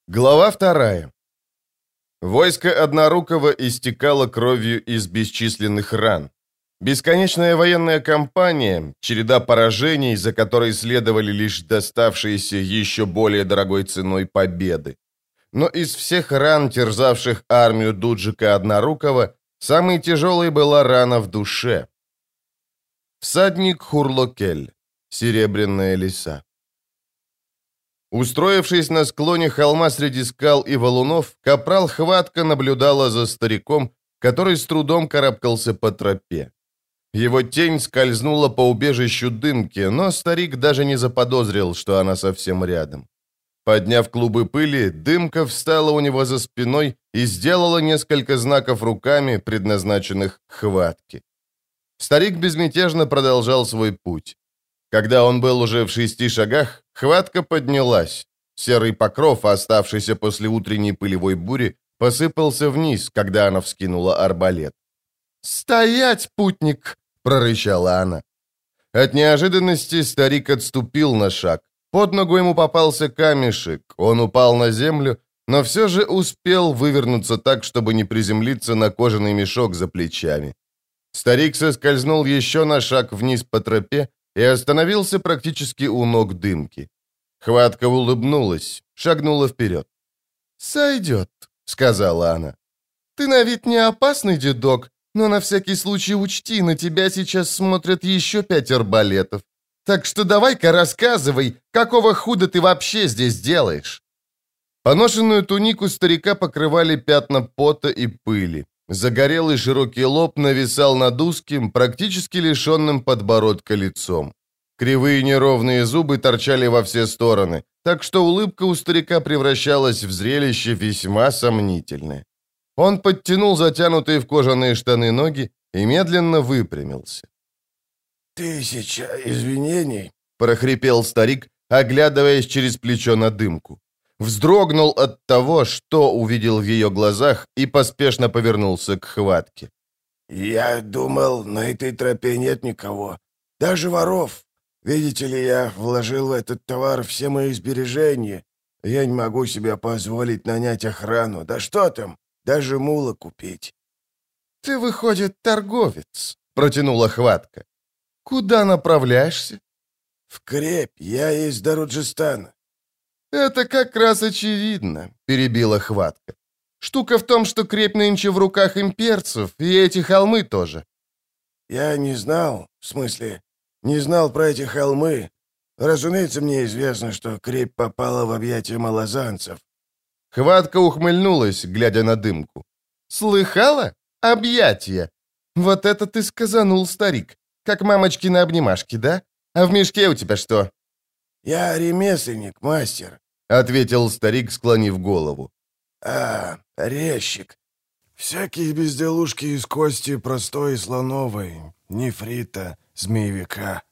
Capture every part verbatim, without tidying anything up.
Глава вторая. Войско Однорукого истекало кровью из бесчисленных ран. Бесконечная военная кампания, череда поражений, за которой следовали лишь доставшиеся еще более дорогой ценой победы. Но из всех ран, терзавших армию Дуджика Однорукого, самой тяжелой была рана в душе. Всадник Хурлокель. Серебряная лиса. Устроившись на склоне холма среди скал и валунов, капрал Хватка наблюдала за стариком, который с трудом карабкался по тропе. Его тень скользнула по убежищу дымки, но старик даже не заподозрил, что она совсем рядом. Подняв клубы пыли, дымка встала у него за спиной и сделала несколько знаков руками, предназначенных к Хватке. Старик безмятежно продолжал свой путь. Когда он был уже в шести шагах, Хватка поднялась. Серый покров, оставшийся после утренней пылевой бури, посыпался вниз, когда она вскинула арбалет. «Стоять, путник!» — прорычала она. От неожиданности старик отступил на шаг. Под ногу ему попался камешек, он упал на землю, но все же успел вывернуться так, чтобы не приземлиться на кожаный мешок за плечами. Старик соскользнул еще на шаг вниз по тропе и остановился практически у ног дымки. Хватка улыбнулась, шагнула вперед. «Сойдет», — сказала она. «Ты на вид не опасный, дедок, но на всякий случай учти, на тебя сейчас смотрят еще пять арбалетов. Так что давай-ка рассказывай, какого худа ты вообще здесь делаешь?» Поношенную тунику старика покрывали пятна пота и пыли. Загорелый широкий лоб нависал над узким, практически лишенным подбородка лицом. Кривые неровные зубы торчали во все стороны, так что улыбка у старика превращалась в зрелище весьма сомнительное. Он подтянул затянутые в кожаные штаны ноги и медленно выпрямился. «Тысяча извинений», — прохрипел старик, оглядываясь через плечо на дымку. Вздрогнул от того, что увидел в ее глазах, и поспешно повернулся к Хватке. «Я думал, на этой тропе нет никого, даже воров. Видите ли, я вложил в этот товар все мои сбережения. Я не могу себе позволить нанять охрану. Да что там, даже мула купить». «Ты, выходит, торговец», — протянула Хватка. «Куда направляешься?» «В Крепь, я из Даруджистана». «Это как раз очевидно», — перебила Хватка. «Штука в том, что Крепь нынче в руках имперцев, и эти холмы тоже». «Я не знал, в смысле, не знал про эти холмы. Разумеется, мне известно, что Крепь попала в объятия малозанцев». Хватка ухмыльнулась, глядя на дымку. «Слыхала? Объятия! Вот это ты сказанул, старик. Как мамочкины обнимашки, да? А в мешке у тебя что?» «Я ремесленник, мастер», — ответил старик, склонив голову. «А, резчик. Всякие безделушки из кости простой и слоновой, нефрита, змеевика».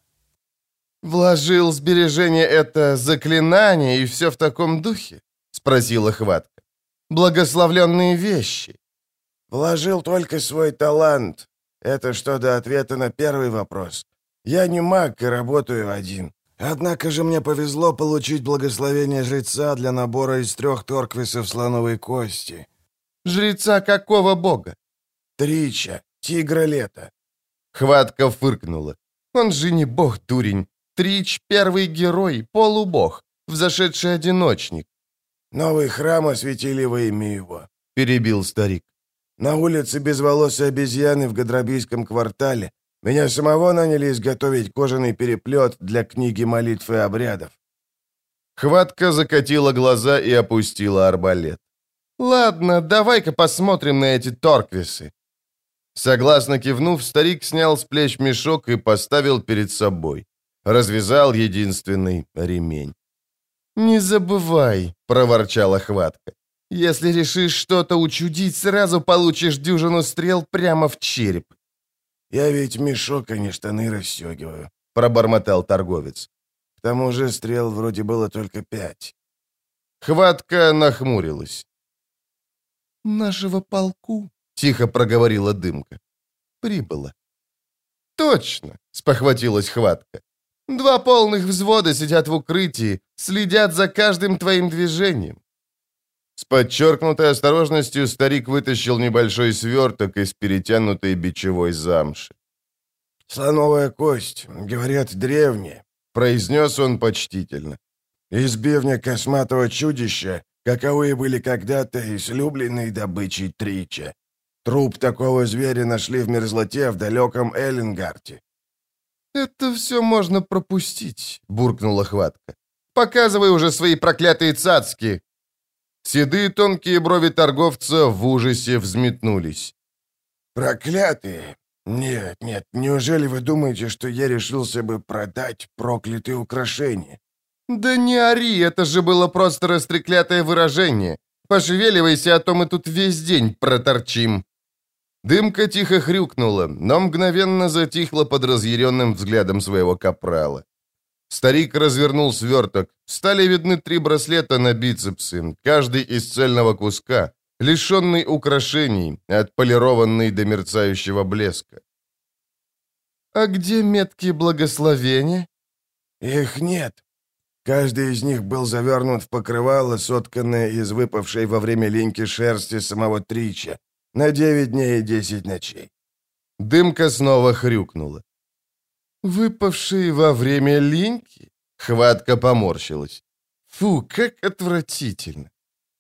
«Вложил сбережение это заклинание и все в таком духе?» — спросила Хватка. «Благословленные вещи». «Вложил только свой талант. Это что до ответа на первый вопрос. Я не маг и работаю один. Однако же мне повезло получить благословение жреца для набора из трех торквисов слоновой кости». «Жреца какого бога?» «Трича, тигра лета». Хватка фыркнула. «Он же не бог, дурень. Трич — первый герой, полубог, взошедший одиночник». «Новый храм осветили во имя его», — перебил старик. «На улице безволосой обезьяны в Гадрабийском квартале меня самого наняли изготовить кожаный переплет для книги молитв и обрядов». Хватка закатила глаза и опустила арбалет. «Ладно, давай-ка посмотрим на эти торквисы». Согласно кивнув, старик снял с плеч мешок и поставил перед собой. Развязал единственный ремень. «Не забывай», — проворчала Хватка. «Если решишь что-то учудить, сразу получишь дюжину стрел прямо в череп». «Я ведь мешок, а не штаны расстегиваю», — пробормотал торговец. «К тому же стрел вроде было только пять». Хватка нахмурилась. «Нашего полку», — тихо проговорила Дымка, — «прибыло». «Точно», — спохватилась Хватка. «Два полных взвода сидят в укрытии, следят за каждым твоим движением». С подчеркнутой осторожностью старик вытащил небольшой сверток из перетянутой бичевой замши. «Слоновая кость, говорят, древняя», — произнес он почтительно. «Из бивня косматого чудища, каковые были когда-то излюбленной добычей Трича. Труп такого зверя нашли в мерзлоте в далеком Эллингарте». «Это все можно пропустить», — буркнула Хватка. «Показывай уже свои проклятые цацки!» Седые тонкие брови торговца в ужасе взметнулись. «Проклятые? Нет, нет, неужели вы думаете, что я решился бы продать проклятые украшения?» «Да не ори, это же было просто растреклятое выражение. Пошевеливайся, а то мы тут весь день проторчим». Дымка тихо хрюкнула, но мгновенно затихла под разъяренным взглядом своего капрала. Старик развернул сверток. Стали видны три браслета на бицепсы, каждый из цельного куска, лишенный украшений, отполированный до мерцающего блеска. «А где метки благословения?» «Их нет. Каждый из них был завернут в покрывало, сотканное из выпавшей во время линьки шерсти самого Трича, на девять дней и десять ночей». Дымка снова хрюкнула. «Выпавшие во время линьки?» Хватка поморщилась. «Фу, как отвратительно!»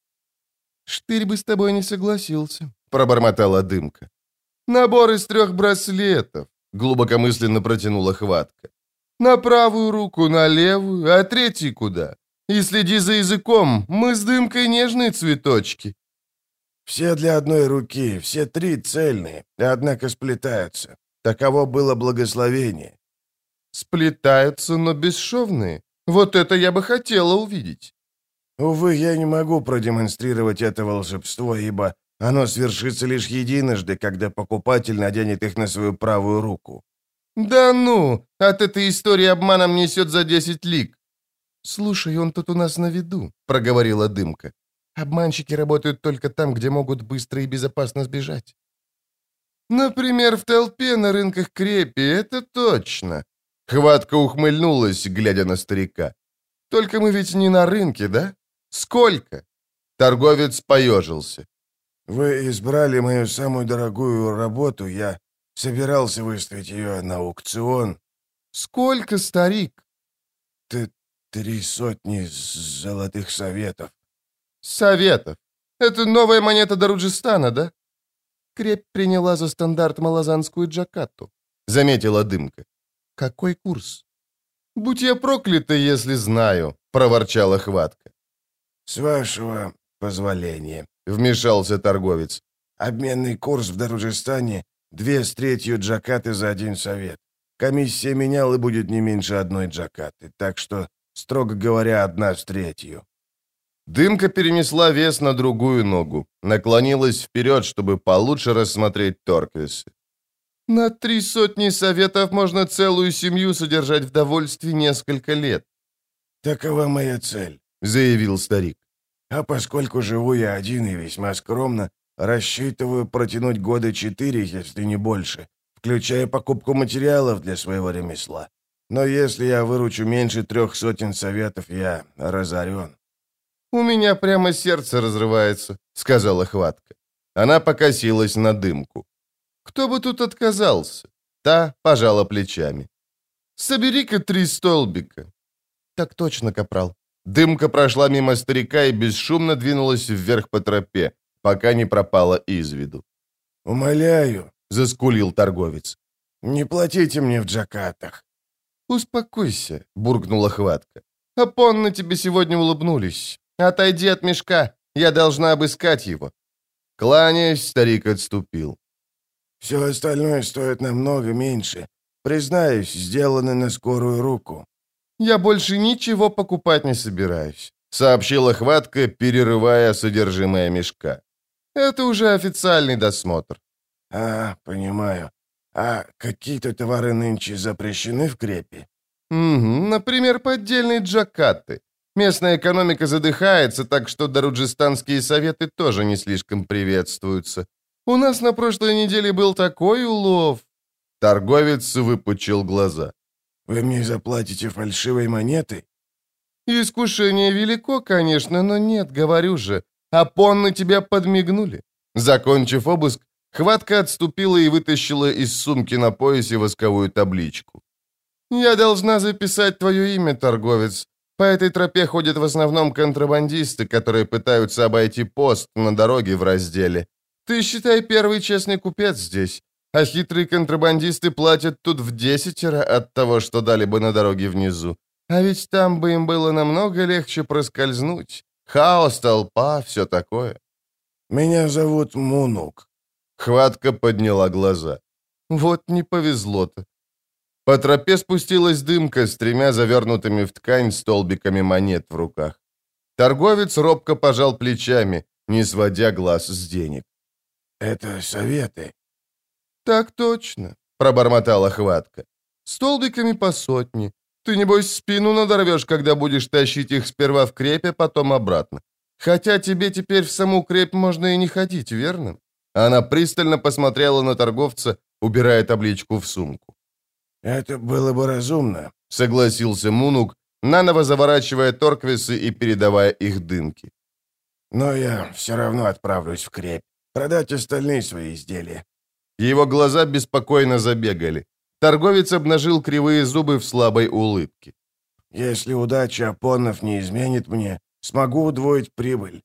«Штырь бы с тобой не согласился», — пробормотала Дымка. «Набор из трех браслетов», — глубокомысленно протянула Хватка. «На правую руку, на левую, а третий куда? И следи за языком, мы с Дымкой нежные цветочки». «Все для одной руки, все три цельные, однако сплетаются. Таково было благословение». «Сплетаются, но бесшовные. Вот это я бы хотела увидеть». «Увы, я не могу продемонстрировать это волшебство, ибо оно свершится лишь единожды, когда покупатель наденет их на свою правую руку». «Да ну! От этой истории обманом несет за десять лиг». «Слушай, он тут у нас на виду», — проговорила Дымка. «Обманщики работают только там, где могут быстро и безопасно сбежать». «Например, в толпе на рынках Крепи, это точно». Хватка ухмыльнулась, глядя на старика. «Только мы ведь не на рынке, да? Сколько?» Торговец поежился. «Вы избрали мою самую дорогую работу, я собирался выставить ее на аукцион». «Сколько, старик?» «Т Три сотни золотых советов». «Советов? Это новая монета Даруджистана, да?» Крепь приняла за стандарт малазанскую джакатту, заметила Дымка. «Какой курс?» «Будь я проклята, если знаю», — проворчала Хватка. «С вашего позволения», — вмешался торговец. «обменный курс в Даруджистане — две с третью джакаты за один совет. Комиссия меняла и будет не меньше одной джакаты, так что, строго говоря, одна с третью». Дымка перенесла вес на другую ногу, наклонилась вперед, чтобы получше рассмотреть Торквиса. «На три сотни советов можно целую семью содержать в довольстве несколько лет». «Такова моя цель», — заявил старик. «А поскольку живу я один и весьма скромно, рассчитываю протянуть года четыре, если не больше, включая покупку материалов для своего ремесла. Но если я выручу меньше трех сотен советов, я разорен». «У меня прямо сердце разрывается», — сказала Хватка. Она покосилась на Дымку. «Кто бы тут отказался?» Та пожала плечами. «Собери-ка три столбика». «Так точно, капрал». Дымка прошла мимо старика и бесшумно двинулась вверх по тропе, пока не пропала из виду. «Умоляю», — заскулил торговец. «не платите мне в джакатах». «Успокойся», — буркнула Хватка. «Апонны тебе сегодня улыбнулись. Отойди от мешка, я должна обыскать его». Кланяясь, старик отступил. «Все остальное стоит намного меньше. Признаюсь, сделано на скорую руку». «Я больше ничего покупать не собираюсь», — сообщила Хватка, перерывая содержимое мешка. «Это уже официальный досмотр». «А, понимаю. А какие-то товары нынче запрещены в Крепи?» «Угу, например, поддельные джакаты. Местная экономика задыхается, так что даруджистанские советы тоже не слишком приветствуются. У нас на прошлой неделе был такой улов». Торговец выпучил глаза. «Вы мне заплатите фальшивой монетой?» «Искушение велико, конечно, но нет, говорю же. Опонны тебе подмигнули». Закончив обыск, Хватка отступила и вытащила из сумки на поясе восковую табличку. «Я должна записать твое имя, торговец. По этой тропе ходят в основном контрабандисты, которые пытаются обойти пост на дороге в разделе. Ты, считай, первый честный купец здесь, а хитрые контрабандисты платят тут в десятеро от того, что дали бы на дороге внизу. А ведь там бы им было намного легче проскользнуть. Хаос, толпа, все такое». «Меня зовут Мунук». Хватка подняла глаза. «Вот не повезло-то». По тропе спустилась дымка с тремя завернутыми в ткань столбиками монет в руках. Торговец робко пожал плечами, не сводя глаз с денег. «Это советы». «Так точно», — пробормотала Хватка. «Столбиками по сотне. Ты, небось, спину надорвешь, когда будешь тащить их сперва в крепь, а потом обратно. Хотя тебе теперь в саму крепь можно и не ходить, верно?» Она пристально посмотрела на торговца, убирая табличку в сумку. «Это было бы разумно», — согласился Мунук, наново заворачивая торквисы и передавая их дымке. «Но я все равно отправлюсь в крепь, продать остальные свои изделия». Его глаза беспокойно забегали. Торговец обнажил кривые зубы в слабой улыбке. «Если удача опонов не изменит мне, смогу удвоить прибыль».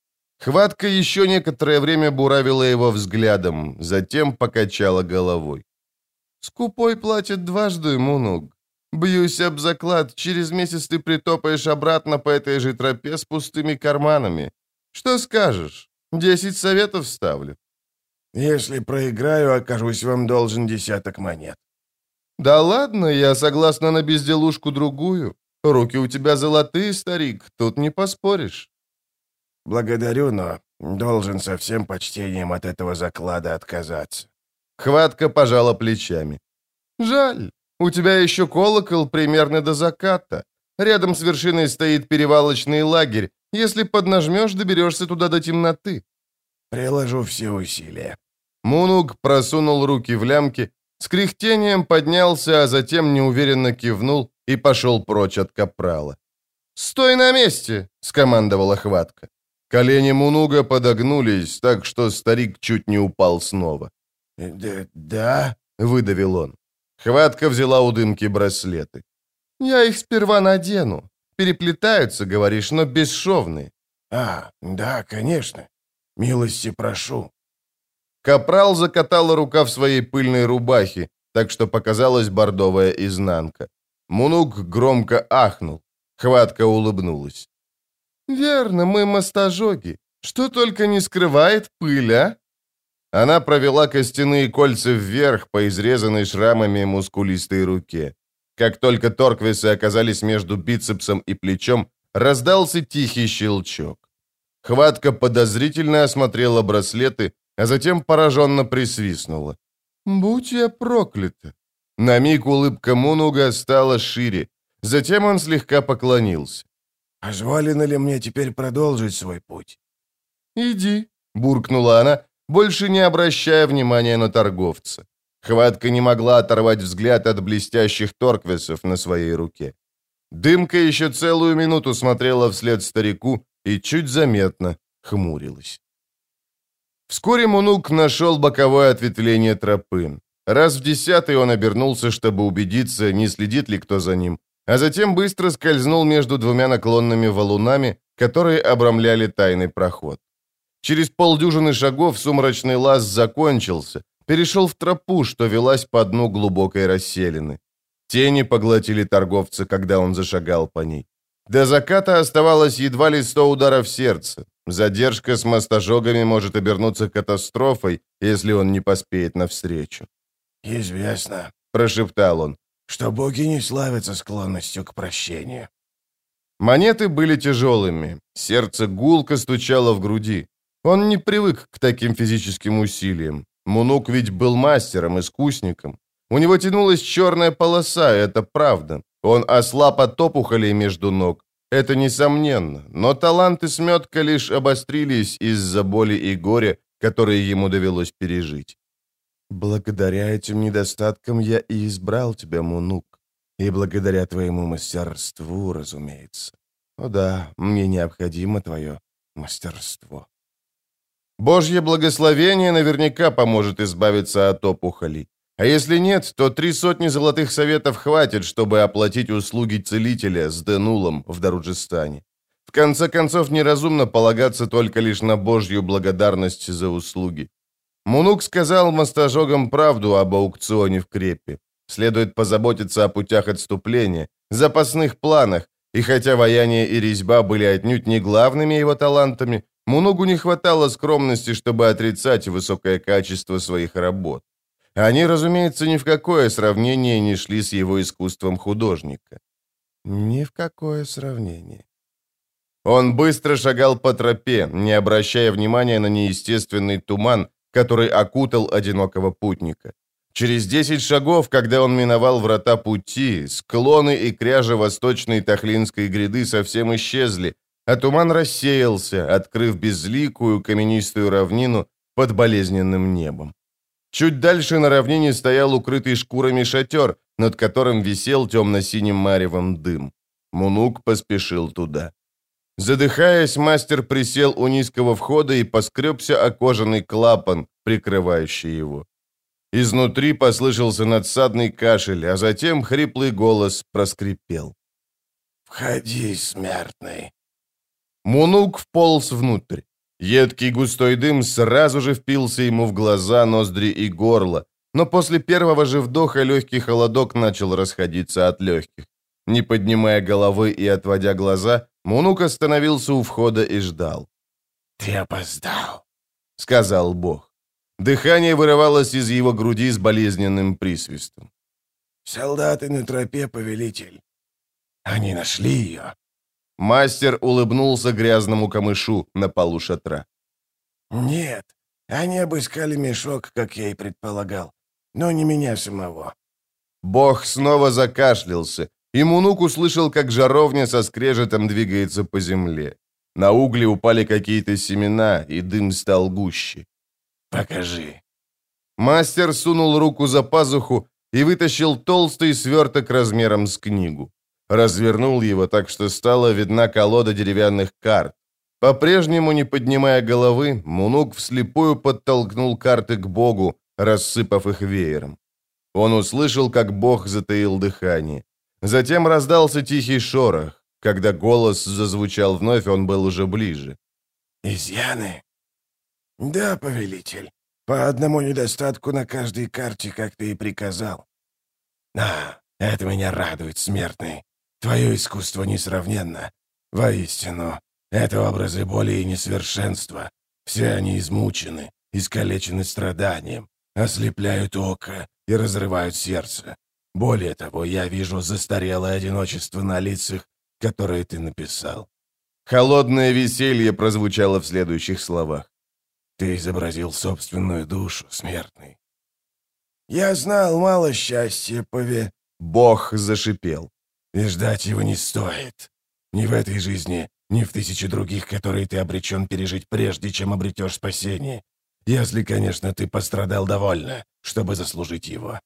Хватка еще некоторое время буравила его взглядом, затем покачала головой. «Скупой платит дважды, Мунук. Бьюсь об заклад, через месяц ты притопаешь обратно по этой же тропе с пустыми карманами. Что скажешь? Десять советов ставлю». «Если проиграю, окажусь вам должен десяток монет». «Да ладно, я согласна на безделушку другую. Руки у тебя золотые, старик, тут не поспоришь». «Благодарю, но должен со всем почтением от этого заклада отказаться». Хватка пожала плечами. «Жаль, у тебя еще колокол примерно до заката. Рядом с вершиной стоит перевалочный лагерь. Если поднажмешь, доберешься туда до темноты». «Приложу все усилия». Мунук просунул руки в лямки, с кряхтением поднялся, а затем неуверенно кивнул и пошел прочь от капрала. «Стой на месте!» — скомандовала Хватка. Колени Мунуга подогнулись, так что старик чуть не упал снова. «Да?» да — выдавил он. Хватка взяла у дымки браслеты. «Я их сперва надену. Переплетаются, говоришь, но бесшовные». «А, да, конечно. Милости прошу». Капрал закатала рука в своей пыльной рубахе, так что показалась бордовая изнанка. Мунук громко ахнул. Хватка улыбнулась. «Верно, мы мостожоги. Что только не скрывает пыль, а?» Она провела костяные кольца вверх по изрезанной шрамами мускулистой руке. Как только торквисы оказались между бицепсом и плечом, раздался тихий щелчок. Хватка подозрительно осмотрела браслеты, а затем пораженно присвистнула. «Будь я проклята!» На миг улыбка Мунуга стала шире. Затем он слегка поклонился. «Позволено ли мне теперь продолжить свой путь?» «Иди», — буркнула она, больше не обращая внимания на торговца. Хватка не могла оторвать взгляд от блестящих торквисов на своей руке. Дымка еще целую минуту смотрела вслед старику и чуть заметно хмурилась. Вскоре Мунук нашел боковое ответвление тропы. Раз в десятый он обернулся, чтобы убедиться, не следит ли кто за ним, а затем быстро скользнул между двумя наклонными валунами, которые обрамляли тайный проход. Через полдюжины шагов сумрачный лаз закончился, перешел в тропу, что велась по дну глубокой расселины. Тени поглотили торговца, когда он зашагал по ней. До заката оставалось едва ли сто ударов сердца. Задержка с мостожогами может обернуться катастрофой, если он не поспеет навстречу. «Известно», — прошептал он, — «что боги не славятся склонностью к прощению». Монеты были тяжелыми, сердце гулко стучало в груди. Он не привык к таким физическим усилиям. Мунук ведь был мастером, искусником. У него тянулась черная полоса, это правда. Он ослаб от опухолей между ног. Это несомненно, но талант и сметка лишь обострились из-за боли и горя, которые ему довелось пережить. «Благодаря этим недостаткам я и избрал тебя, Мунук. И благодаря твоему мастерству, разумеется. О да, мне необходимо твое мастерство. Божье благословение наверняка поможет избавиться от опухолей. А если нет, то три сотни золотых советов хватит, чтобы оплатить услуги целителя с Денулом в Даруджистане. В конце концов, неразумно полагаться только лишь на Божью благодарность за услуги. Мунук сказал мастожогам правду об аукционе в Креппе. Следует позаботиться о путях отступления, запасных планах, и хотя ваяние и резьба были отнюдь не главными его талантами, Мунугу не хватало скромности, чтобы отрицать высокое качество своих работ. Они, разумеется, ни в какое сравнение не шли с его искусством художника. Ни в какое сравнение. Он быстро шагал по тропе, не обращая внимания на неестественный туман, который окутал одинокого путника. Через десять шагов, когда он миновал врата пути, склоны и кряжи восточной Тахлинской гряды совсем исчезли, а туман рассеялся, открыв безликую каменистую равнину под болезненным небом. Чуть дальше на равнине стоял укрытый шкурами шатер, над которым висел темно-синим маревом дым. Мунук поспешил туда. Задыхаясь, мастер присел у низкого входа и поскребся о кожаный клапан, прикрывающий его. Изнутри послышался надсадный кашель, а затем хриплый голос проскрипел. «Входи, смертный!» Мунук вполз внутрь. Едкий густой дым сразу же впился ему в глаза, ноздри и горло, но после первого же вдоха легкий холодок начал расходиться от легких. Не поднимая головы и отводя глаза, Мунук остановился у входа и ждал. «Ты опоздал», — сказал Бог. Дыхание вырывалось из его груди с болезненным присвистом. «Солдаты на тропе, повелитель. Они нашли ее». Мастер улыбнулся грязному камышу на полу шатра. «Нет, они обыскали мешок, как я и предполагал, но не меня самого». Бог снова закашлялся, и Мунук услышал, как жаровня со скрежетом двигается по земле. На угли упали какие-то семена, и дым стал гуще. «Покажи». Мастер сунул руку за пазуху и вытащил толстый сверток размером с книгу. Развернул его так, что стала видна колода деревянных карт. По-прежнему, не поднимая головы, Мунук вслепую подтолкнул карты к Богу, рассыпав их веером. Он услышал, как Бог затаил дыхание. Затем раздался тихий шорох. Когда голос зазвучал вновь, он был уже ближе. «Изъяны?» «Да, повелитель. По одному недостатку на каждой карте, как ты и приказал». «А, это меня радует, смертный. Твое искусство несравненно. Воистину, это образы боли и несовершенства. Все они измучены, искалечены страданием, ослепляют око и разрывают сердце. Более того, я вижу застарелое одиночество на лицах, которые ты написал». Холодное веселье прозвучало в следующих словах. «Ты изобразил собственную душу, смертный». «Я знал мало счастья, пове...» Бог зашипел. «И ждать его не стоит. Ни в этой жизни, ни в тысяче других, которые ты обречен пережить прежде, чем обретешь спасение. Если, конечно, ты пострадал довольно, чтобы заслужить его».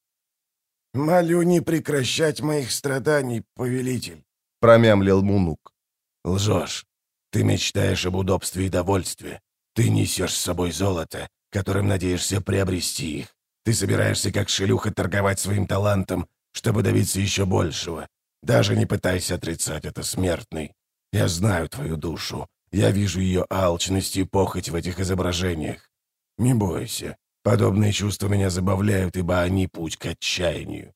«Молю не прекращать моих страданий, повелитель», — промямлил Мунук. «Лжешь. Ты мечтаешь об удобстве и довольстве. Ты несешь с собой золото, которым надеешься приобрести их. Ты собираешься, как шлюха, торговать своим талантом, чтобы добиться еще большего. Даже не пытайся отрицать это, смертный. Я знаю твою душу. Я вижу ее алчность и похоть в этих изображениях. Не бойся. Подобные чувства меня забавляют, ибо они путь к отчаянию».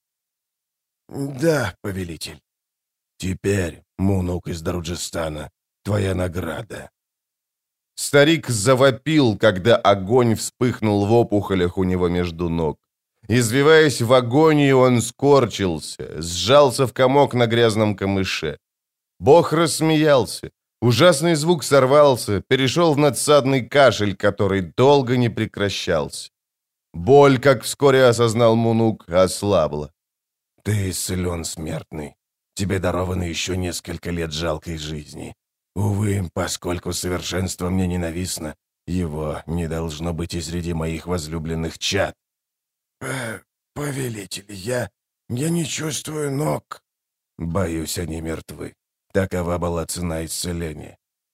«Да, повелитель». «Теперь, Мунук из Даруджистана, твоя награда». Старик завопил, когда огонь вспыхнул в опухолях у него между ног. Извиваясь в агонии, он скорчился, сжался в комок на грязном камыше. Бог рассмеялся. Ужасный звук сорвался, перешел в надсадный кашель, который долго не прекращался. Боль, как вскоре осознал Мунук, ослабла. «Ты исцелен, смертный. Тебе даровано еще несколько лет жалкой жизни. Увы, поскольку совершенство мне ненавистно, его не должно быть и среди моих возлюбленных чад». Э, «Повелитель, я... я не чувствую ног». «Боюсь, они мертвы. Такова была цена исцеления.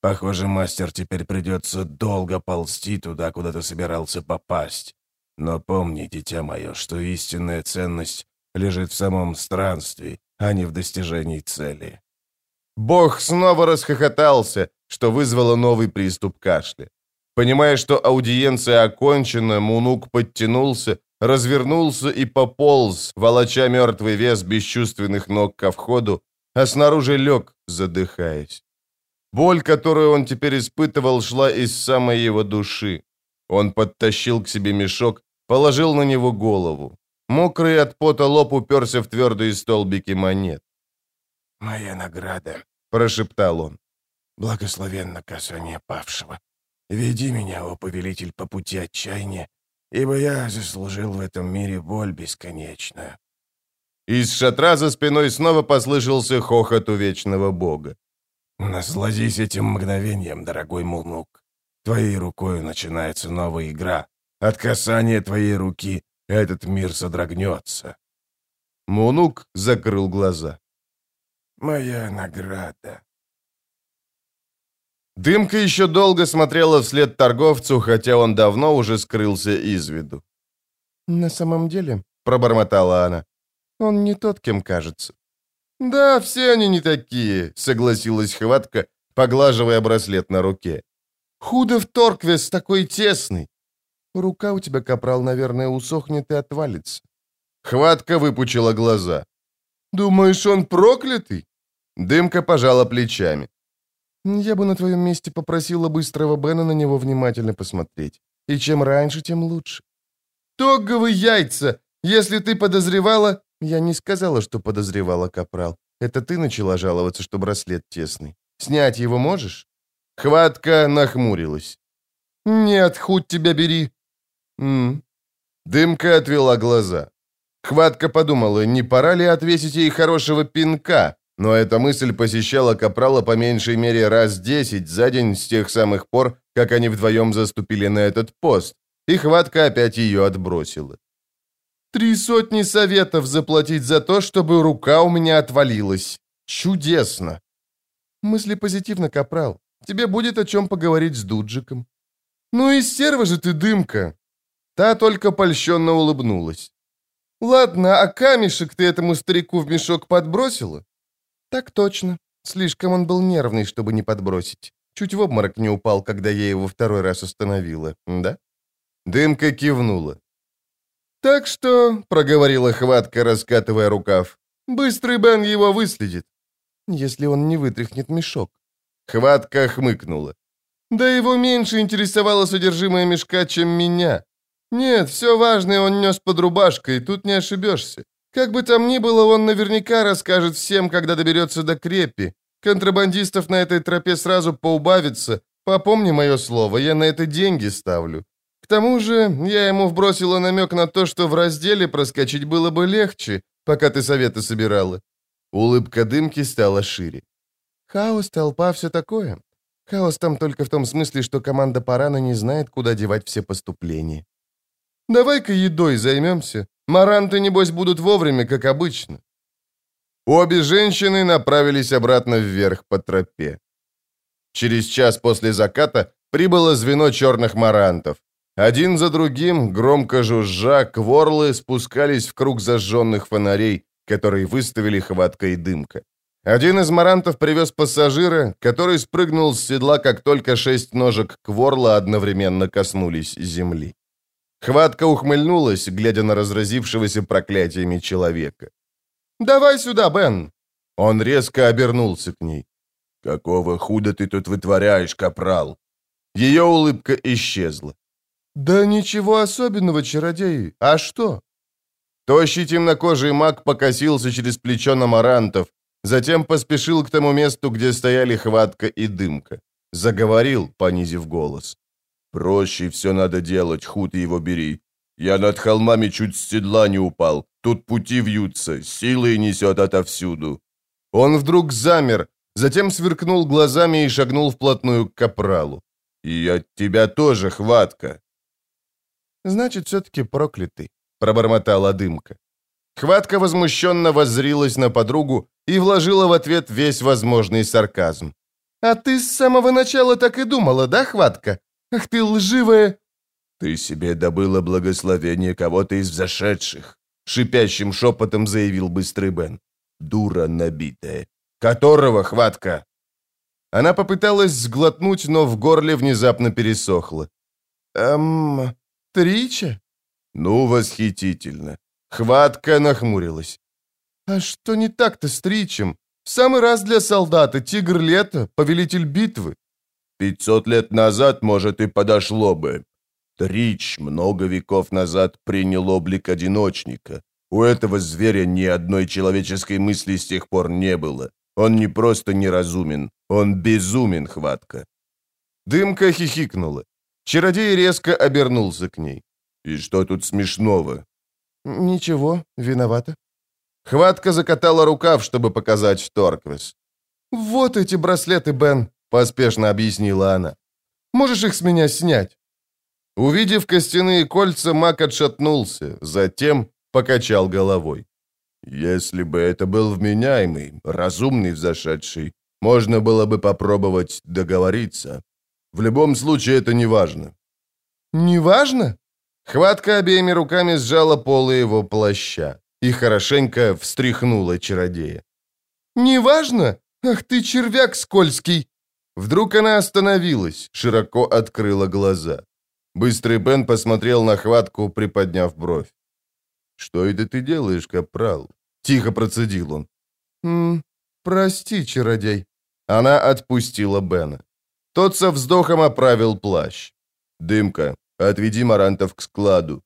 Похоже, мастер, теперь придется долго ползти туда, куда ты собирался попасть. Но помни, дитя мое, что истинная ценность лежит в самом странстве, а не в достижении цели». Бог снова расхохотался, что вызвало новый приступ кашля. Понимая, что аудиенция окончена, Мунук подтянулся, развернулся и пополз, волоча мертвый вес бесчувственных ног ко входу, а снаружи лег, задыхаясь. Боль, которую он теперь испытывал, шла из самой его души. Он подтащил к себе мешок, положил на него голову. Мокрый от пота лоб уперся в твердые столбики монет. «Моя награда», — прошептал он. «Благословенно касание павшего. Веди меня, о повелитель, по пути отчаяния, ибо я заслужил в этом мире боль бесконечную». Из шатра за спиной снова послышался хохот у вечного бога. «Насладись этим мгновением, дорогой Мунук. Твоей рукой начинается новая игра. От касания твоей руки этот мир содрогнется». Мунук закрыл глаза. «Моя награда». Дымка еще долго смотрела вслед торговцу, хотя он давно уже скрылся из виду. «На самом деле», — пробормотала она, — «он не тот, кем кажется». «Да, все они не такие», — согласилась Хватка, поглаживая браслет на руке. «Худо в Торквес такой тесный». «Рука у тебя, капрал, наверное, усохнет и отвалится». Хватка выпучила глаза. «Думаешь, он проклятый?» Дымка пожала плечами. «Я бы на твоем месте попросила быстрого Бена на него внимательно посмотреть. И чем раньше, тем лучше». «Тоговы яйца! Если ты подозревала...» «Я не сказала, что подозревала, капрал. Это ты начала жаловаться, что браслет тесный. Снять его можешь?» Хватка нахмурилась. «Нет, худь тебя бери». «М-м». Дымка отвела глаза. Хватка подумала, не пора ли отвесить ей хорошего пинка, но эта мысль посещала капрала по меньшей мере раз десять за день с тех самых пор, как они вдвоем заступили на этот пост, и Хватка опять ее отбросила. «Три сотни советов заплатить за то, чтобы рука у меня отвалилась. Чудесно!» «Мысли позитивно, капрал. Тебе будет о чем поговорить с Дуджиком». «Ну и стерва же ты, Дымка!» Та только польщенно улыбнулась. «Ладно, а камешек ты этому старику в мешок подбросила?» «Так точно. Слишком он был нервный, чтобы не подбросить. Чуть в обморок не упал, когда я его второй раз остановила, да?» Дымка кивнула. «Так что», — проговорила Хватка, раскатывая рукав, — «быстрый Бен его выследит». «Если он не вытряхнет мешок». Хватка хмыкнула. «Да его меньше интересовало содержимое мешка, чем меня. Нет, все важное он нес под рубашкой, тут не ошибешься. Как бы там ни было, он наверняка расскажет всем, когда доберется до крепи. Контрабандистов на этой тропе сразу поубавится. Попомни мое слово, я на это деньги ставлю. К тому же я ему вбросила намек на то, что в разделе проскочить было бы легче, пока ты советы собирала». Улыбка Дымки стала шире. «Хаос, толпа, все такое. Хаос там только в том смысле, что команда Парана не знает, куда девать все поступления». «Давай-ка едой займемся. Маранты, небось, будут вовремя, как обычно». Обе женщины направились обратно вверх по тропе. Через час после заката прибыло звено черных марантов. Один за другим, громко жужжа, кворлы спускались в круг зажженных фонарей, которые выставили Хватка и Дымка. Один из марантов привез пассажира, который спрыгнул с седла, как только шесть ножек кворла одновременно коснулись земли. Хватка ухмыльнулась, глядя на разразившегося проклятиями человека. «Давай сюда, Бен!» Он резко обернулся к ней. «Какого худа ты тут вытворяешь, капрал?» Ее улыбка исчезла. «Да ничего особенного, чародей. А что?» Тощий темнокожий маг покосился через плечо на марантов, затем поспешил к тому месту, где стояли Хватка и Дымка. Заговорил, понизив голос. «Проще все надо делать, худ его бери. Я над холмами чуть с седла не упал. Тут пути вьются, силой несет отовсюду». Он вдруг замер, затем сверкнул глазами и шагнул вплотную к капралу. «И от тебя тоже, Хватка». «Значит, все-таки проклятый», — пробормотала Дымка. Хватка возмущенно воззрилась на подругу и вложила в ответ весь возможный сарказм. А ты с самого начала так и думала, да, Хватка? Ах ты лживая!» «Ты себе добыла благословение кого-то из взошедших», — шипящим шепотом заявил Быстрый Бен. «Дура набитая. Которого, Хватка?» Она попыталась сглотнуть, но в горле внезапно пересохло. «Эм... Трича?» «Ну, восхитительно». Хватка нахмурилась. «А что не так-то с Тричем? В самый раз для солдата, тигр лета, повелитель битвы». «Пятьсот лет назад, может, и подошло бы. Трич много веков назад принял облик одиночника. У этого зверя ни одной человеческой мысли с тех пор не было. Он не просто неразумен, он безумен, Хватка». Дымка хихикнула. Чародей резко обернулся к ней. «И что тут смешного?» «Ничего, виновата». Хватка закатала рукав, чтобы показать Торквис. «Вот эти браслеты, Бен», — поспешно объяснила она. «Можешь их с меня снять?» Увидев костяные кольца, маг отшатнулся, затем покачал головой. «Если бы это был вменяемый, разумный взошедший, можно было бы попробовать договориться. В любом случае это не важно». «Не важно?» Хватка обеими руками сжала полы его плаща и хорошенько встряхнула чародея. «Не важно? Ах ты, червяк скользкий!» Вдруг она остановилась, широко открыла глаза. Быстрый Бен посмотрел на Хватку, приподняв бровь. «Что это ты делаешь, капрал?» — тихо процедил он. «М, прости, чародей». Она отпустила Бена. Тот со вздохом оправил плащ. «Дымка, отведи марантов к складу».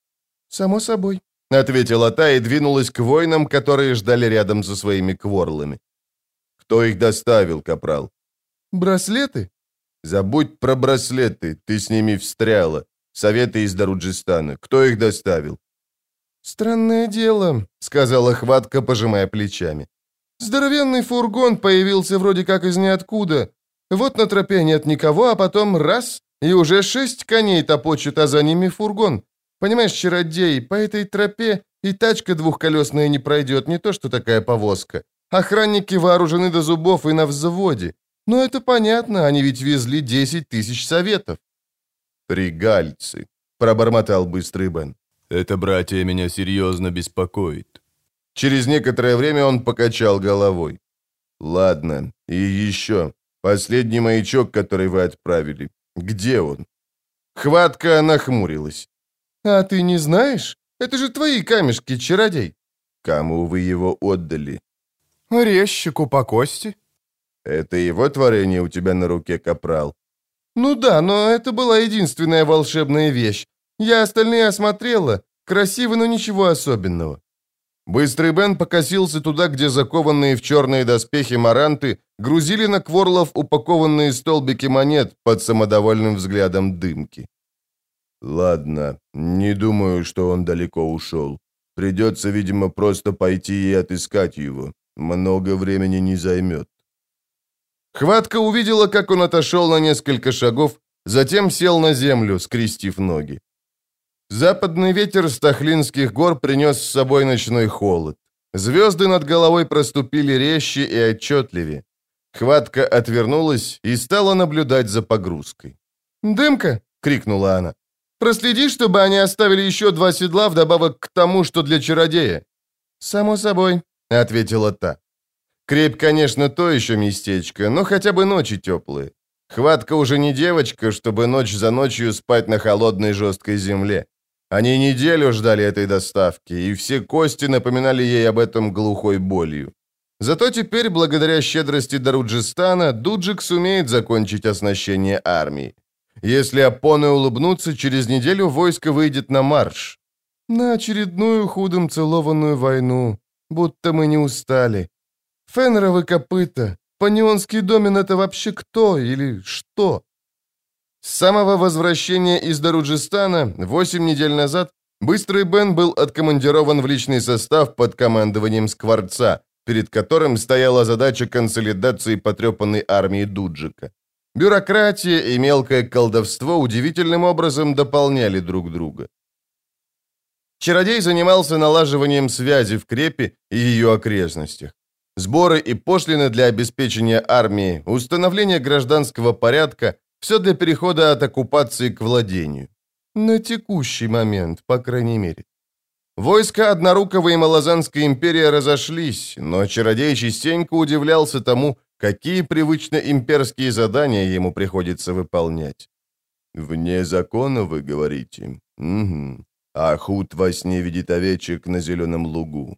«Само собой», — ответила та и двинулась к воинам, которые ждали рядом со своими кворлами. «Кто их доставил, капрал?» «Браслеты?» «Забудь про браслеты, ты с ними встряла. Советы из Даруджистана. Кто их доставил?» «Странное дело», — сказала Хватка, пожимая плечами. «Здоровенный фургон появился вроде как из ниоткуда. Вот на тропе нет никого, а потом раз, и уже шесть коней топочут, а за ними фургон. Понимаешь, чародей, по этой тропе и тачка двухколесная не пройдет, не то что такая повозка. Охранники вооружены до зубов и на взводе. Но это понятно, они ведь везли десять тысяч советов». «Пригальцы», — пробормотал Быстрый Бен. «Это, братья, меня серьезно беспокоит». Через некоторое время он покачал головой. «Ладно, и еще. Последний маячок, который вы отправили. Где он?» Хватка нахмурилась. «А ты не знаешь? Это же твои камешки, чародей». «Кому вы его отдали?» «Резчику по кости». «Это его творение у тебя на руке, капрал?» «Ну да, но это была единственная волшебная вещь. Я остальные осмотрела. Красиво, но ничего особенного». Быстрый Бен покосился туда, где закованные в черные доспехи маранты грузили на кворлов упакованные столбики монет под самодовольным взглядом Дымки. «Ладно, не думаю, что он далеко ушел. Придется, видимо, просто пойти и отыскать его. Много времени не займет». Хватка увидела, как он отошел на несколько шагов, затем сел на землю, скрестив ноги. Западный ветер с Тахлинских гор принес с собой ночной холод. Звезды над головой проступили резче и отчетливее. Хватка отвернулась и стала наблюдать за погрузкой. «Дымка!» — крикнула она. «Проследи, чтобы они оставили еще два седла вдобавок к тому, что для чародея». «Само собой», — ответила та. Крепь, конечно, то еще местечко, но хотя бы ночи теплые. Хватка уже не девочка, чтобы ночь за ночью спать на холодной жесткой земле. Они неделю ждали этой доставки, и все кости напоминали ей об этом глухой болью. Зато теперь, благодаря щедрости Даруджистана, Дуджик сумеет закончить оснащение армии. Если опоны улыбнутся, через неделю войско выйдет на марш. «На очередную худом целованную войну, будто мы не устали. Фенеровы копыта, панионский домен — это вообще кто или что?» С самого возвращения из Даруджистана, восемь недель назад, Быстрый Бен был откомандирован в личный состав под командованием Скворца, перед которым стояла задача консолидации потрепанной армии Дуджика. Бюрократия и мелкое колдовство удивительным образом дополняли друг друга. Чародей занимался налаживанием связи в крепи и ее окрестностях. Сборы и пошлины для обеспечения армии, установление гражданского порядка – все для перехода от оккупации к владению. На текущий момент, по крайней мере. Войска Однорукого и Малазанской империи разошлись, но чародей частенько удивлялся тому, какие привычно имперские задания ему приходится выполнять. «Вне закона, вы говорите? Угу. А худ во сне видит овечек на зеленом лугу».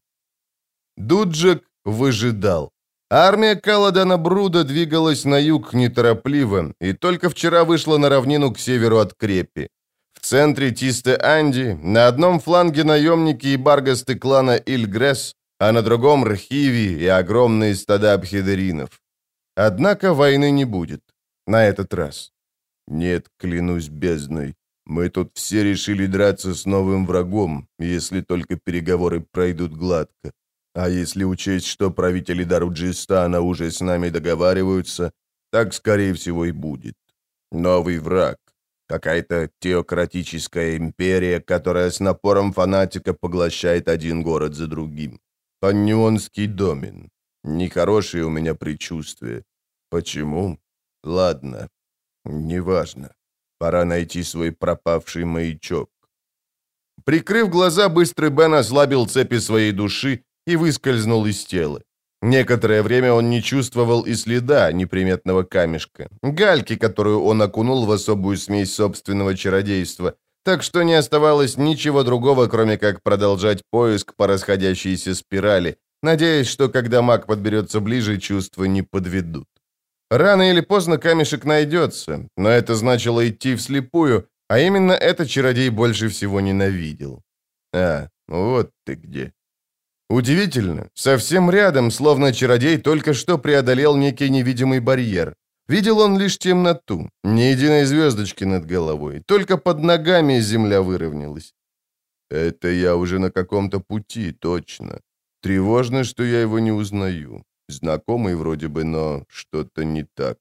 Дуджек выжидал. Армия Каладана Бруда двигалась на юг неторопливо и только вчера вышла на равнину к северу от Крепи. В центре Тисте-Анди, на одном фланге наемники и баргасты клана Ильгресс, а на другом Рхиви и огромные стада абхедеринов. Однако войны не будет. На этот раз. Нет, клянусь бездной, мы тут все решили драться с новым врагом, если только переговоры пройдут гладко. А если учесть, что правители Даруджистана уже с нами договариваются, так, скорее всего, и будет. Новый враг. Какая-то теократическая империя, которая с напором фанатика поглощает один город за другим. Паннионский домен. Нехорошие у меня предчувствия. Почему? Ладно. Неважно. Пора найти свой пропавший маячок. Прикрыв глаза, быстрый Бен ослабил цепи своей души и выскользнул из тела. Некоторое время он не чувствовал и следа неприметного камешка, гальки, которую он окунул в особую смесь собственного чародейства, так что не оставалось ничего другого, кроме как продолжать поиск по расходящейся спирали, надеясь, что когда маг подберется ближе, чувства не подведут. Рано или поздно камешек найдется, но это значило идти вслепую, а именно это чародей больше всего ненавидел. А, вот ты где. Удивительно, совсем рядом, словно чародей только что преодолел некий невидимый барьер. Видел он лишь темноту, ни единой звездочки над головой, только под ногами земля выровнялась. Это я уже на каком-то пути, точно. Тревожно, что я его не узнаю. Знакомый вроде бы, но что-то не так.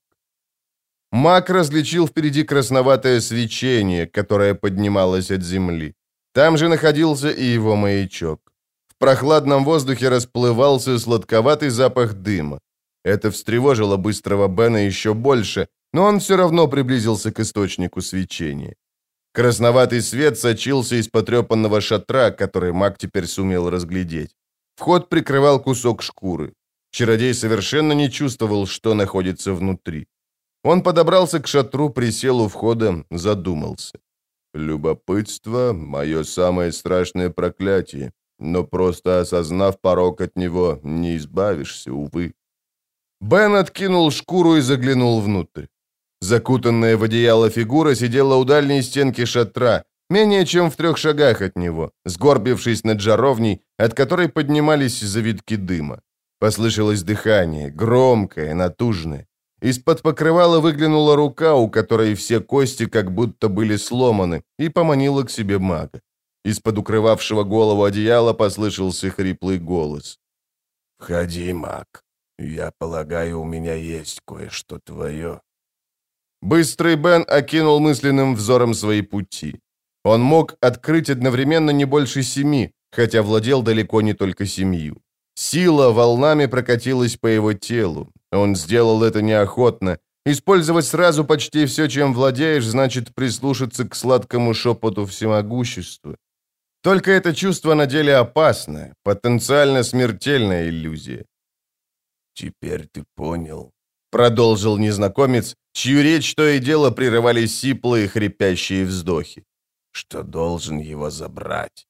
Маг различил впереди красноватое свечение, которое поднималось от земли. Там же находился и его маячок. В прохладном воздухе расплывался сладковатый запах дыма. Это встревожило быстрого Бена еще больше, но он все равно приблизился к источнику свечения. Красноватый свет сочился из потрепанного шатра, который маг теперь сумел разглядеть. Вход прикрывал кусок шкуры. Чародей совершенно не чувствовал, что находится внутри. Он подобрался к шатру, присел у входа, задумался. «Любопытство — мое самое страшное проклятие, но просто осознав порок от него, не избавишься, увы». Бен откинул шкуру и заглянул внутрь. Закутанная в одеяло фигура сидела у дальней стенки шатра, менее чем в трех шагах от него, сгорбившись над жаровней, от которой поднимались завитки дыма. Послышалось дыхание, громкое, натужное. Из-под покрывала выглянула рука, у которой все кости как будто были сломаны, и поманила к себе мага. Из-под укрывавшего голову одеяла послышался хриплый голос. «Входи, маг. Я полагаю, у меня есть кое-что твое». Быстрый Бен окинул мысленным взором свои пути. Он мог открыть одновременно не больше семи, хотя владел далеко не только семью. Сила волнами прокатилась по его телу. Он сделал это неохотно. Использовать сразу почти все, чем владеешь, значит прислушаться к сладкому шепоту всемогущества. Только это чувство на деле опасное, потенциально смертельная иллюзия. «Теперь ты понял», — продолжил незнакомец, чью речь то и дело прерывали сиплые хрипящие вздохи. «что должен его забрать.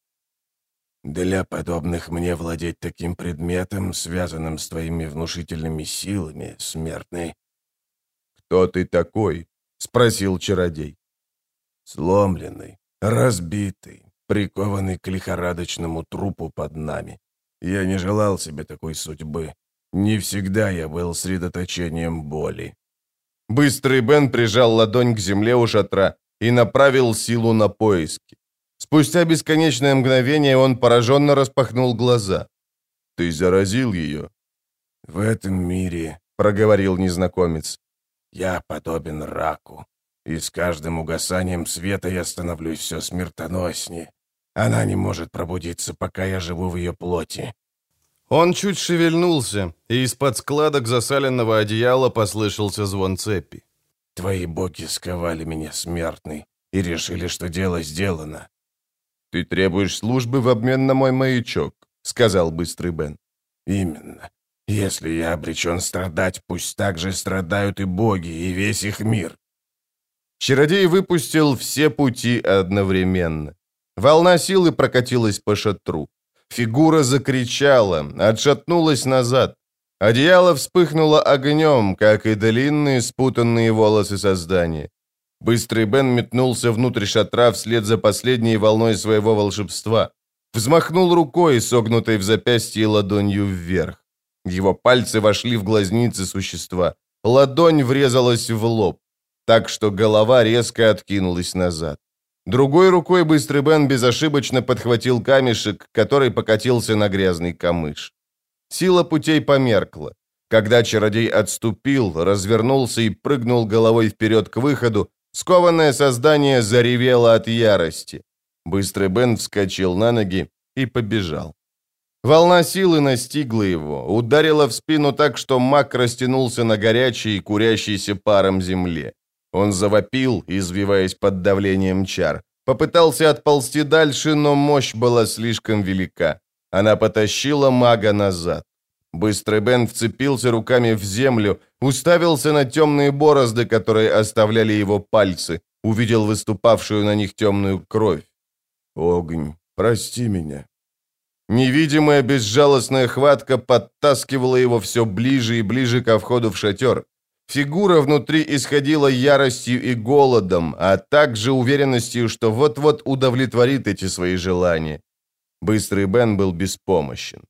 Для подобных мне владеть таким предметом, связанным с твоими внушительными силами, смертный». «Кто ты такой?» — спросил чародей. «Сломленный, разбитый, прикованный к лихорадочному трупу под нами. Я не желал себе такой судьбы. Не всегда я был средоточением боли». Быстрый Бен прижал ладонь к земле у шатра и направил силу на поиски. Спустя бесконечное мгновение он пораженно распахнул глаза. «Ты заразил ее?» «В этом мире, — проговорил незнакомец, — я подобен раку, и с каждым угасанием света я становлюсь все смертоноснее. Она не может пробудиться, пока я живу в ее плоти». Он чуть шевельнулся, и из-под складок засаленного одеяла послышался звон цепи. «Твои боги сковали меня, смертный, и решили, что дело сделано». «Ты требуешь службы в обмен на мой маячок», — сказал быстрый Бен. «Именно. Если я обречен страдать, пусть так же страдают и боги, и весь их мир». Чародей выпустил все пути одновременно. Волна силы прокатилась по шатру. Фигура закричала, отшатнулась назад. Одеяло вспыхнуло огнем, как и длинные спутанные волосы создания. Быстрый Бен метнулся внутрь шатра вслед за последней волной своего волшебства. Взмахнул рукой, согнутой в запястье ладонью вверх. Его пальцы вошли в глазницы существа. Ладонь врезалась в лоб, так что голова резко откинулась назад. Другой рукой быстрый Бен безошибочно подхватил камешек, который покатился на грязный камыш. Сила путей померкла. Когда чародей отступил, развернулся и прыгнул головой вперед к выходу, скованное создание заревело от ярости. Быстрый Бен вскочил на ноги и побежал. Волна силы настигла его, ударила в спину так, что маг растянулся на горячей, курящейся паром земле. Он завопил, извиваясь под давлением чар. Попытался отползти дальше, но мощь была слишком велика. Она потащила мага назад. Быстрый Бен вцепился руками в землю, уставился на темные борозды, которые оставляли его пальцы, увидел выступавшую на них темную кровь. «Огонь, прости меня». Невидимая безжалостная хватка подтаскивала его все ближе и ближе ко входу в шатер. Фигура внутри исходила яростью и голодом, а также уверенностью, что вот-вот удовлетворит эти свои желания. Быстрый Бен был беспомощен.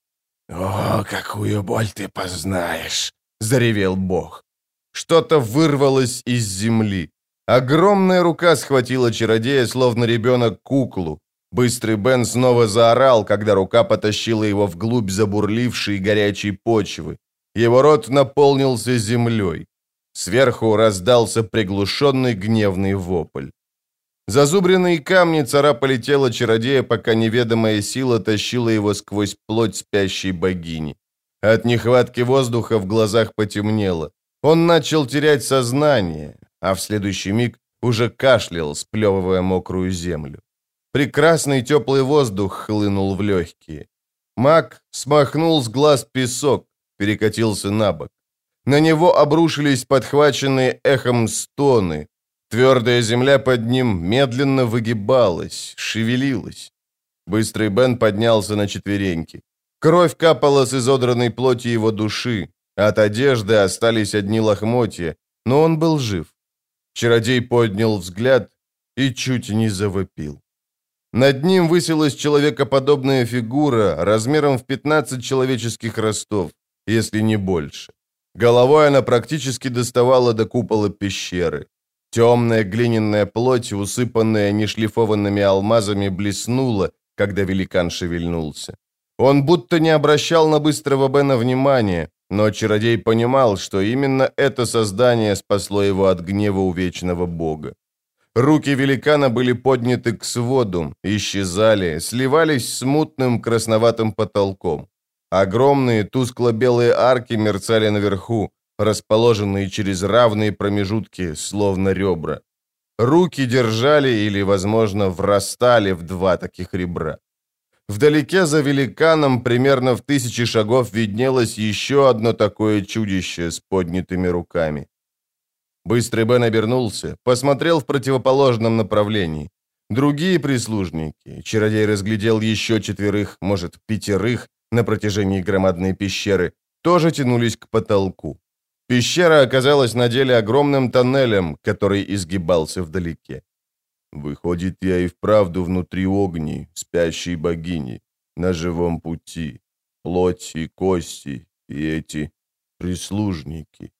«О, какую боль ты познаешь!» — заревел бог. Что-то вырвалось из земли. Огромная рука схватила чародея, словно ребенок куклу. Быстрый Бен снова заорал, когда рука потащила его вглубь забурлившей горячей почвы. Его рот наполнился землей. Сверху раздался приглушенный гневный вопль. Зазубренные камни царапали тело чародея, пока неведомая сила тащила его сквозь плоть спящей богини. От нехватки воздуха в глазах потемнело. Он начал терять сознание, а в следующий миг уже кашлял, сплевывая мокрую землю. Прекрасный теплый воздух хлынул в легкие. Маг смахнул с глаз песок, перекатился на бок. На него обрушились подхваченные эхом стоны. Твердая земля под ним медленно выгибалась, шевелилась. Быстрый Бен поднялся на четвереньки. Кровь капала с изодранной плоти его души. От одежды остались одни лохмотья, но он был жив. Чародей поднял взгляд и чуть не завопил. Над ним высилась человекоподобная фигура размером в пятнадцать человеческих ростов, если не больше. Головой она практически доставала до купола пещеры. Темная глиняная плоть, усыпанная нешлифованными алмазами, блеснула, когда великан шевельнулся. Он будто не обращал на быстрого Бена внимания, но чародей понимал, что именно это создание спасло его от гнева увечного бога. Руки великана были подняты к своду, исчезали, сливались с мутным красноватым потолком. Огромные тускло-белые арки мерцали наверху, расположенные через равные промежутки, словно ребра. Руки держали или, возможно, врастали в два таких ребра. Вдалеке за великаном, примерно в тысячи шагов, виднелось еще одно такое чудище с поднятыми руками. Быстрый Бен обернулся, посмотрел в противоположном направлении. Другие прислужники, чародей разглядел еще четверых, может, пятерых, на протяжении громадной пещеры, тоже тянулись к потолку. Пещера оказалась на деле огромным тоннелем, который изгибался вдалеке. «Выходит, я и вправду внутри огни, спящей богини, на живом пути, плоть и кости, и эти прислужники».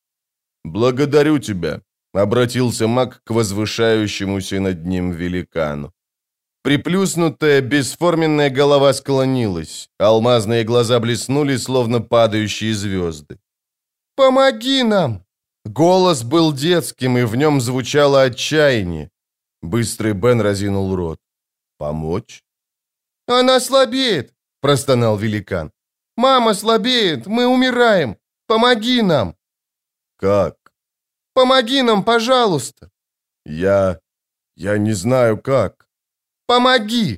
«Благодарю тебя», — обратился маг к возвышающемуся над ним великану. Приплюснутая, бесформенная голова склонилась, алмазные глаза блеснули, словно падающие звезды. «Помоги нам!» Голос был детским, и в нем звучало отчаяние. Быстрый Бен разинул рот. «Помочь?» «Она слабеет!» — простонал великан. Мама слабеет, мы умираем! Помоги нам!» «Как?» «Помоги нам, пожалуйста!» «Я... я не знаю как». «Помоги!»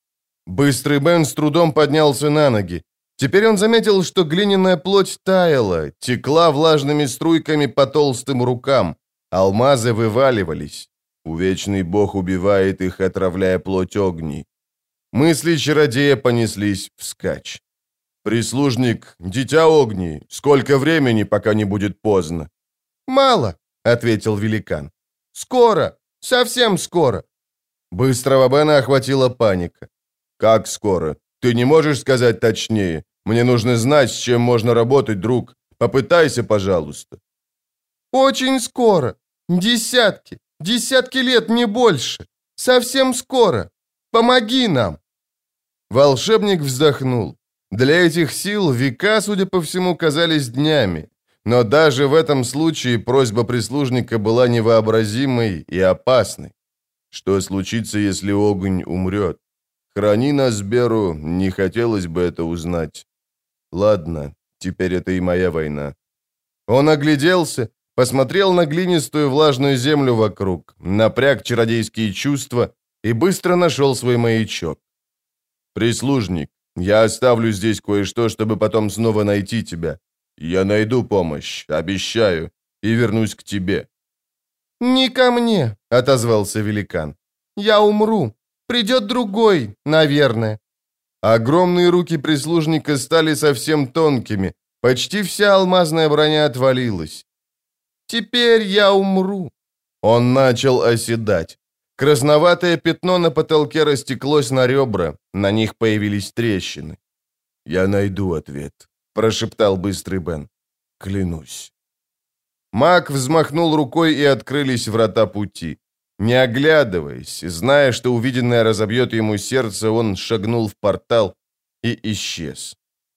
Быстрый Бен с трудом поднялся на ноги. Теперь он заметил, что глиняная плоть таяла, текла влажными струйками по толстым рукам. Алмазы вываливались. Увечный бог убивает их, отравляя плоть огней. Мысли чародея понеслись вскачь. «Прислужник, дитя огней, сколько времени, пока не будет поздно?» «Мало», — ответил великан. «Скоро, совсем скоро». Быстрого Бена охватила паника. «Как скоро? Ты не можешь сказать точнее? Мне нужно знать, с чем можно работать, друг. Попытайся, пожалуйста». «Очень скоро. Десятки, десятки лет, не больше. Совсем скоро. Помоги нам». Волшебник вздохнул. Для этих сил века, судя по всему, казались днями. Но даже в этом случае просьба прислужника была невообразимой и опасной. Что случится, если огонь умрет? Храни нас, Беру, не хотелось бы это узнать. Ладно, теперь это и моя война. Он огляделся, посмотрел на глинистую влажную землю вокруг, напряг чародейские чувства и быстро нашел свой маячок. «Прислужник, я оставлю здесь кое-что, чтобы потом снова найти тебя. Я найду помощь, обещаю, и вернусь к тебе». «Не ко мне», — отозвался великан. «Я умру. Придет другой, наверное». Огромные руки прислужника стали совсем тонкими, почти вся алмазная броня отвалилась. «Теперь я умру». Он начал оседать. Красноватое пятно на потолке растеклось на ребра, на них появились трещины. «Я найду ответ», — прошептал быстрый Бен. «Клянусь». Маг взмахнул рукой, и открылись врата пути. Не оглядываясь, зная, что увиденное разобьет ему сердце, он шагнул в портал и исчез.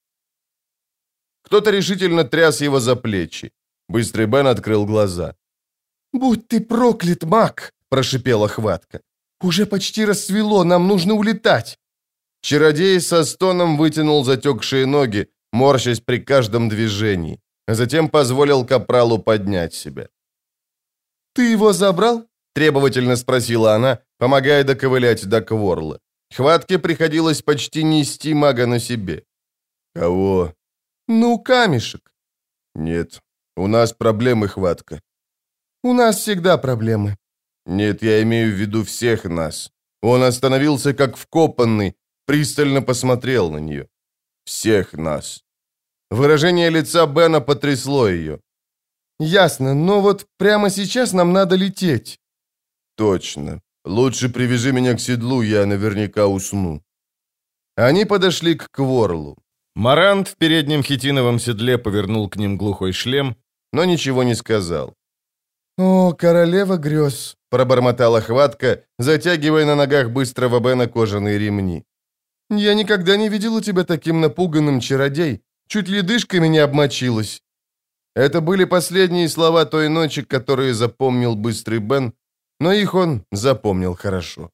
Кто-то решительно тряс его за плечи. Быстрый Бен открыл глаза. «Будь ты проклят, маг!» — прошипела хватка. «Уже почти рассвело, нам нужно улетать!» Чародей со стоном вытянул затекшие ноги, морщась при каждом движении, а затем позволил капралу поднять себя. «Ты его забрал?» — требовательно спросила она, помогая доковылять до Кворла. Хватке приходилось почти нести мага на себе. «Кого?» «Ну, камешек». «Нет, у нас проблемы, Хватка». «У нас всегда проблемы». «Нет, я имею в виду всех нас». Он остановился как вкопанный, пристально посмотрел на нее. «Всех нас». Выражение лица Бена потрясло ее. «Ясно, но вот прямо сейчас нам надо лететь». «Точно. Лучше привяжи меня к седлу, я наверняка усну». Они подошли к Кворлу. Марант в переднем хитиновом седле повернул к ним глухой шлем, но ничего не сказал. «О, королева грез», — пробормотала Хватка, затягивая на ногах быстрого Бена кожаные ремни. «Я никогда не видела тебя таким напуганным, чародей. Чуть ледышками не обмочилась». Это были последние слова той ночи, которые запомнил быстрый Бен, но их он запомнил хорошо.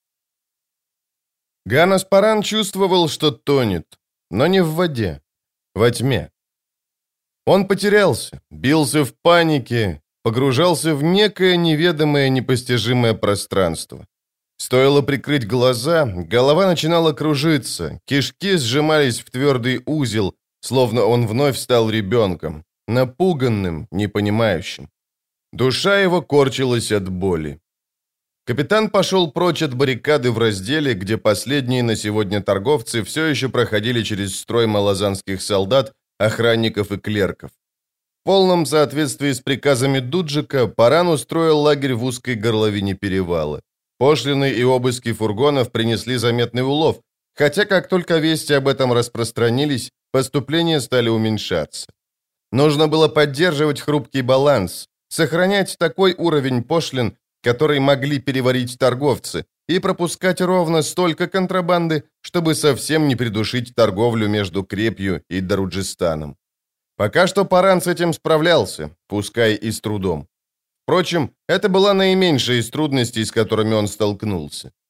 Ганас Паран чувствовал, что тонет, но не в воде, во тьме. Он потерялся, бился в панике, погружался в некое неведомое, непостижимое пространство. Стоило прикрыть глаза, голова начинала кружиться, кишки сжимались в твердый узел, словно он вновь стал ребенком, напуганным, непонимающим. Душа его корчилась от боли. Капитан пошел прочь от баррикады в разделе, где последние на сегодня торговцы все еще проходили через строй малазанских солдат, охранников и клерков. В полном соответствии с приказами Дуджика Паран устроил лагерь в узкой горловине перевала. Пошлины и обыски фургонов принесли заметный улов, хотя как только вести об этом распространились, поступления стали уменьшаться. Нужно было поддерживать хрупкий баланс, сохранять такой уровень пошлин, который могли переварить торговцы, и пропускать ровно столько контрабанды, чтобы совсем не придушить торговлю между Крепью и Даруджистаном. Пока что Паран с этим справлялся, пускай и с трудом. Впрочем, это была наименьшая из трудностей, с которыми он столкнулся.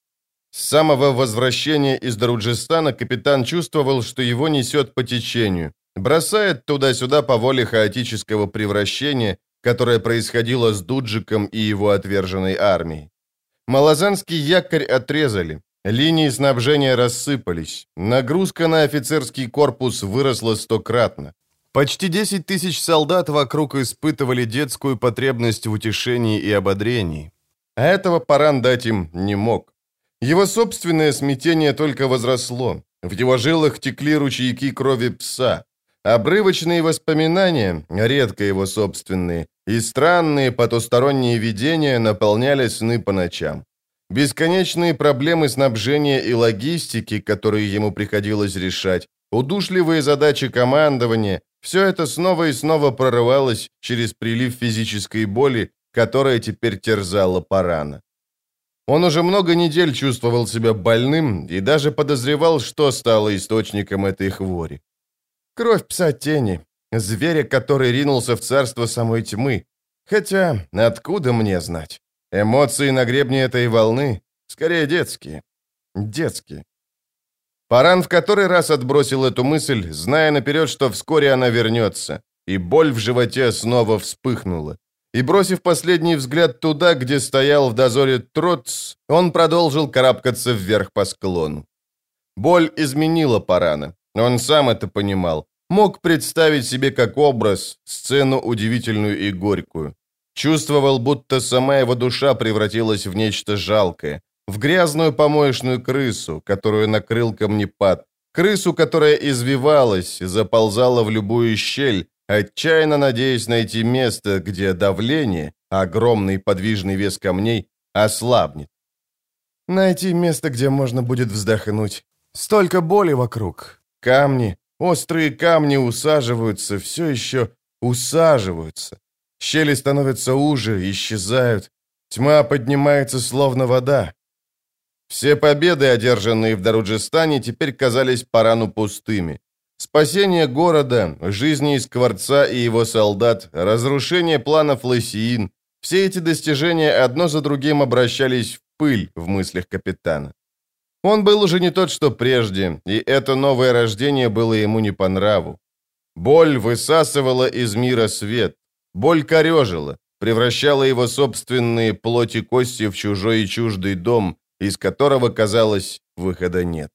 С самого возвращения из Даруджистана капитан чувствовал, что его несет по течению, бросает туда-сюда по воле хаотического превращения, которое происходило с Дуджиком и его отверженной армией. Малозанский якорь отрезали, линии снабжения рассыпались, нагрузка на офицерский корпус выросла стократно. Почти десять тысяч солдат вокруг испытывали детскую потребность в утешении и ободрении. А этого Паран дать им не мог. Его собственное смятение только возросло. В его жилах текли ручейки крови пса. Обрывочные воспоминания, редко его собственные, и странные потусторонние видения наполняли сны по ночам. Бесконечные проблемы снабжения и логистики, которые ему приходилось решать, удушливые задачи командования – все это снова и снова прорывалось через прилив физической боли, которая теперь терзала Парана. Он уже много недель чувствовал себя больным и даже подозревал, что стало источником этой хвори. Кровь пса тени, зверя, который ринулся в царство самой тьмы. Хотя, откуда мне знать? Эмоции на гребне этой волны скорее детские. Детские. Паран в который раз отбросил эту мысль, зная наперед, что вскоре она вернется, и боль в животе снова вспыхнула. И, бросив последний взгляд туда, где стоял в дозоре Троц, он продолжил карабкаться вверх по склону. Боль изменила Парана. Он сам это понимал. Мог представить себе как образ сцену удивительную и горькую. Чувствовал, будто сама его душа превратилась в нечто жалкое, в грязную помоечную крысу, которую накрыл камнепад, крысу, которая извивалась, заползала в любую щель, отчаянно надеясь найти место, где давление, огромный подвижный вес камней, ослабнет. Найти место, где можно будет вздохнуть. Столько боли вокруг. Камни, острые камни усаживаются, все еще усаживаются. Щели становятся уже, исчезают. Тьма поднимается, словно вода. Все победы, одержанные в Даруджистане, теперь казались Парану пустыми. Спасение города, жизни из Скворца и его солдат, разрушение планов Лосиин – все эти достижения одно за другим обращались в пыль в мыслях капитана. Он был уже не тот, что прежде, и это новое рождение было ему не по нраву. Боль высасывала из мира свет, боль корежила, превращала его собственные плоть и кости в чужой и чуждый дом, из которого, казалось, выхода нет.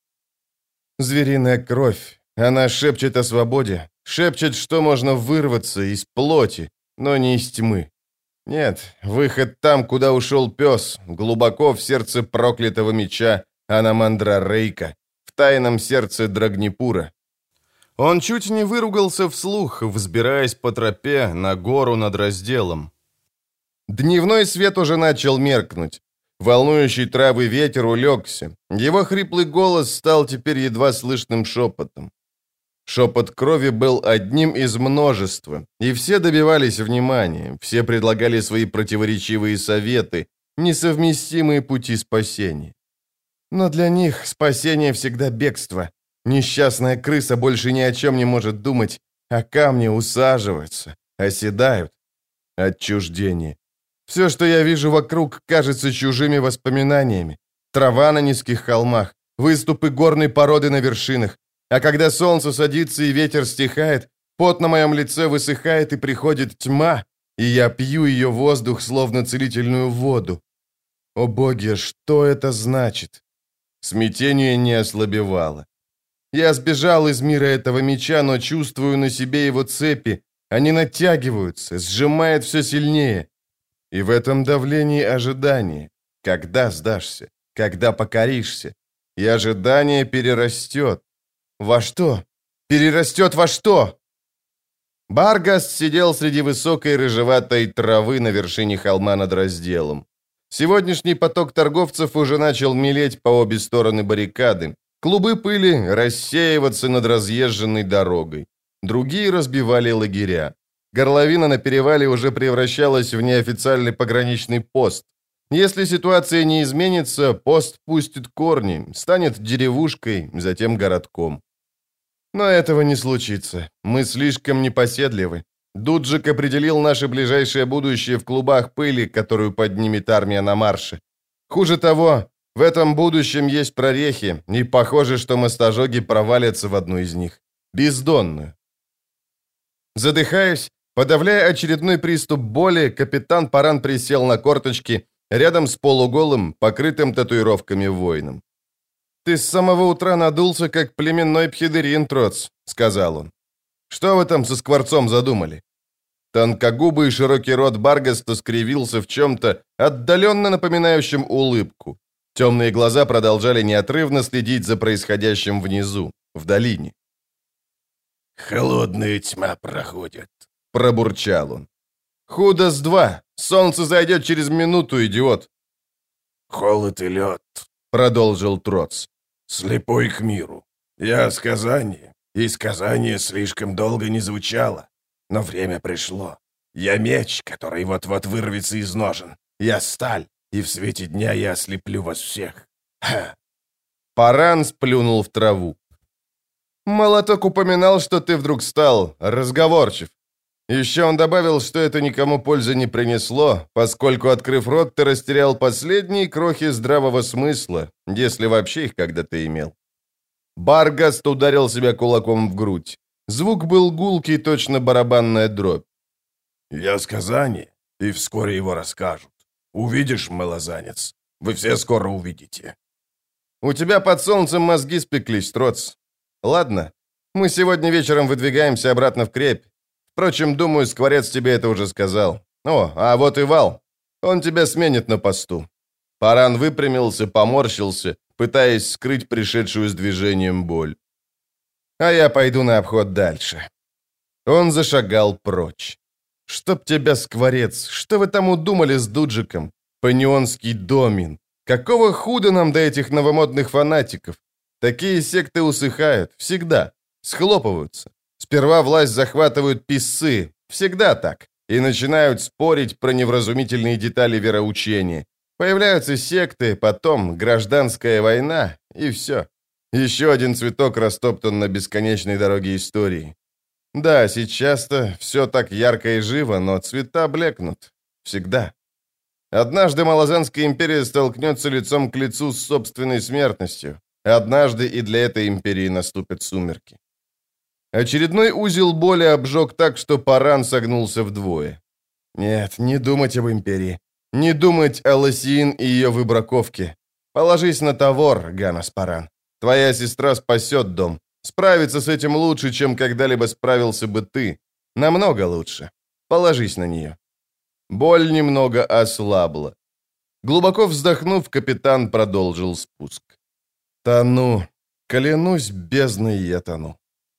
Звериная кровь. Она шепчет о свободе, шепчет, что можно вырваться из плоти, но не из тьмы. Нет, выход там, куда ушел пес, глубоко в сердце проклятого меча Анамандра Рейка, в тайном сердце Драгнипура. Он чуть не выругался вслух, взбираясь по тропе на гору над разделом. Дневной свет уже начал меркнуть. Волнующий травы ветер улегся. Его хриплый голос стал теперь едва слышным шепотом. Шепот крови был одним из множества, и все добивались внимания, все предлагали свои противоречивые советы, несовместимые пути спасения. Но для них спасение всегда бегство. Несчастная крыса больше ни о чем не может думать, а камни усаживаются, оседают. Отчуждение. Все, что я вижу вокруг, кажется чужими воспоминаниями. Трава на низких холмах, выступы горной породы на вершинах. А когда солнце садится и ветер стихает, пот на моем лице высыхает и приходит тьма, и я пью ее воздух, словно целительную воду. О боги, что это значит? Смятение не ослабевало. Я сбежал из мира этого меча, но чувствую на себе его цепи. Они натягиваются, сжимает все сильнее. И в этом давлении ожидание. Когда сдашься? Когда покоришься? И ожидание перерастет. Во что? Перерастет во что? Баргас сидел среди высокой рыжеватой травы на вершине холма над разделом. Сегодняшний поток торговцев уже начал мелеть по обе стороны баррикады. Клубы пыли рассеиваться над разъезженной дорогой. Другие разбивали лагеря. Горловина на перевале уже превращалась в неофициальный пограничный пост. Если ситуация не изменится, пост пустит корни, станет деревушкой, затем городком. Но этого не случится. Мы слишком непоседливы. Дуджик определил наше ближайшее будущее в клубах пыли, которую поднимет армия на марше. Хуже того, В этом будущем есть прорехи, и похоже, что мостожоги провалятся в одну из них. Бездонную. Задыхаясь, подавляя очередной приступ боли, капитан Паран присел на корточки рядом с полуголым, покрытым татуировками воином. «Ты с самого утра надулся, как племенной пхидерин, Троц», — сказал он. «Что вы там со скворцом задумали?» Тонкогубый широкий рот Баргаста скривился в чем-то, отдаленно напоминающем улыбку. Темные глаза продолжали неотрывно следить за происходящим внизу, в долине. «Холодная тьма проходит», — пробурчал он. «Худо с два. Солнце зайдет через минуту, идиот». «Холод и лед», — продолжил Троц. «Слепой к миру. Я сказание, и сказание слишком долго не звучало. Но время пришло. Я меч, который вот-вот вырвется из ножен. Я сталь, и в свете дня я ослеплю вас всех. Ха!» Паран сплюнул в траву. «Молоток упоминал, что ты вдруг стал разговорчив. Еще он добавил, что это никому пользы не принесло, поскольку, открыв рот, ты растерял последние крохи здравого смысла, если вообще их когда-то имел». Баргаст ударил себя кулаком в грудь. Звук был гулкий, точно барабанная дробь. «Я сказание, и вскоре его расскажут. Увидишь, малозанец, вы все скоро увидите». «У тебя под солнцем мозги спеклись, Троц. Ладно, мы сегодня вечером выдвигаемся обратно в крепь. Впрочем, думаю, скворец тебе это уже сказал. О, а вот и Вал. Он тебя сменит на посту». Паран выпрямился, поморщился, пытаясь скрыть пришедшую с движением боль. «А я пойду на обход дальше». Он зашагал прочь. «Чтоб тебя, скворец, что вы там удумали с Дуджиком? Панионский домин. Какого худа нам до этих новомодных фанатиков? Такие секты усыхают, всегда, схлопываются. Сперва власть захватывают писцы, всегда так, и начинают спорить про невразумительные детали вероучения. Появляются секты, потом гражданская война, и все. Еще один цветок растоптан на бесконечной дороге истории. Да, сейчас-то все так ярко и живо, но цвета блекнут. Всегда. Однажды Малозанская империя столкнется лицом к лицу с собственной смертностью. Однажды и для этой империи наступят сумерки. Очередной узел боли обжег так, что Паран согнулся вдвое. Нет, не думать об империи. Не думать о Лосиин и ее выбраковке. Положись на Тавор, Ганас Паран. Твоя сестра спасет дом. Справиться с этим лучше, чем когда-либо справился бы ты. Намного лучше. Положись на нее. Боль немного ослабла. Глубоко вздохнув, капитан продолжил спуск. Тону. Клянусь бездной, я тону.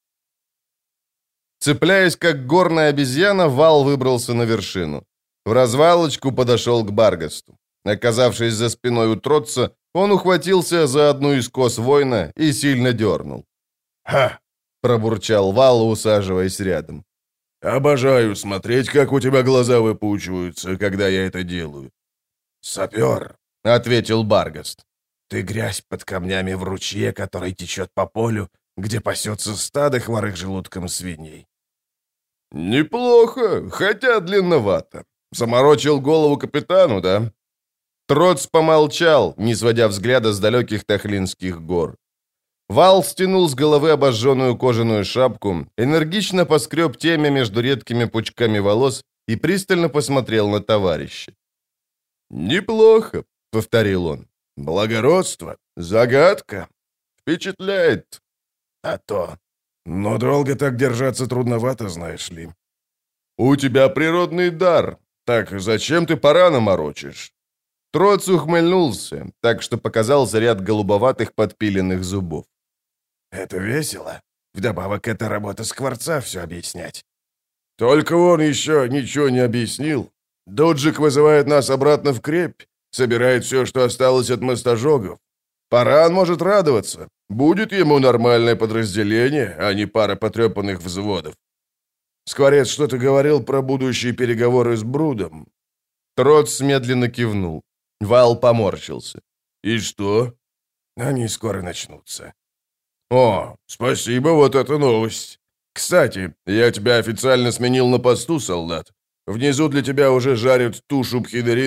Цепляясь, как горная обезьяна, Вал выбрался на вершину. В развалочку подошел к Баргасту. Оказавшись за спиной у Троца, он ухватился за одну из кос воина и сильно дернул. «Ха!» — пробурчал Вал, усаживаясь рядом. «Обожаю смотреть, как у тебя глаза выпучиваются, когда я это делаю». «Сапер», — ответил Баргаст. «Ты грязь под камнями в ручье, который течет по полю, где пасется стадо хворых желудком свиней». «Неплохо, хотя длинновато. Заморочил голову капитану, да?» Троц помолчал, не сводя взгляда с далеких Тахлинских гор. Вал стянул с головы обожженную кожаную шапку, энергично поскреб темя между редкими пучками волос и пристально посмотрел на товарища. «Неплохо», — повторил он. «Благородство, загадка, впечатляет». «А то. Но долго так держаться трудновато, знаешь ли». «У тебя природный дар. Так зачем ты Парана морочишь?» Троц ухмыльнулся, так что показался ряд голубоватых подпиленных зубов. «Это весело. Вдобавок, это работа скворца все объяснять». «Только он еще ничего не объяснил. Дуджик вызывает нас обратно в крепь, собирает все, что осталось от мостожогов. Паран может радоваться. Будет ему нормальное подразделение, а не пара потрепанных взводов. Скворец что-то говорил про будущие переговоры с Брудом». Троц медленно кивнул. Вал поморщился. «И что?» «Они скоро начнутся». «О, спасибо, вот это новость. Кстати, я тебя официально сменил на посту, солдат. Внизу для тебя уже жарят тушу пхидерина.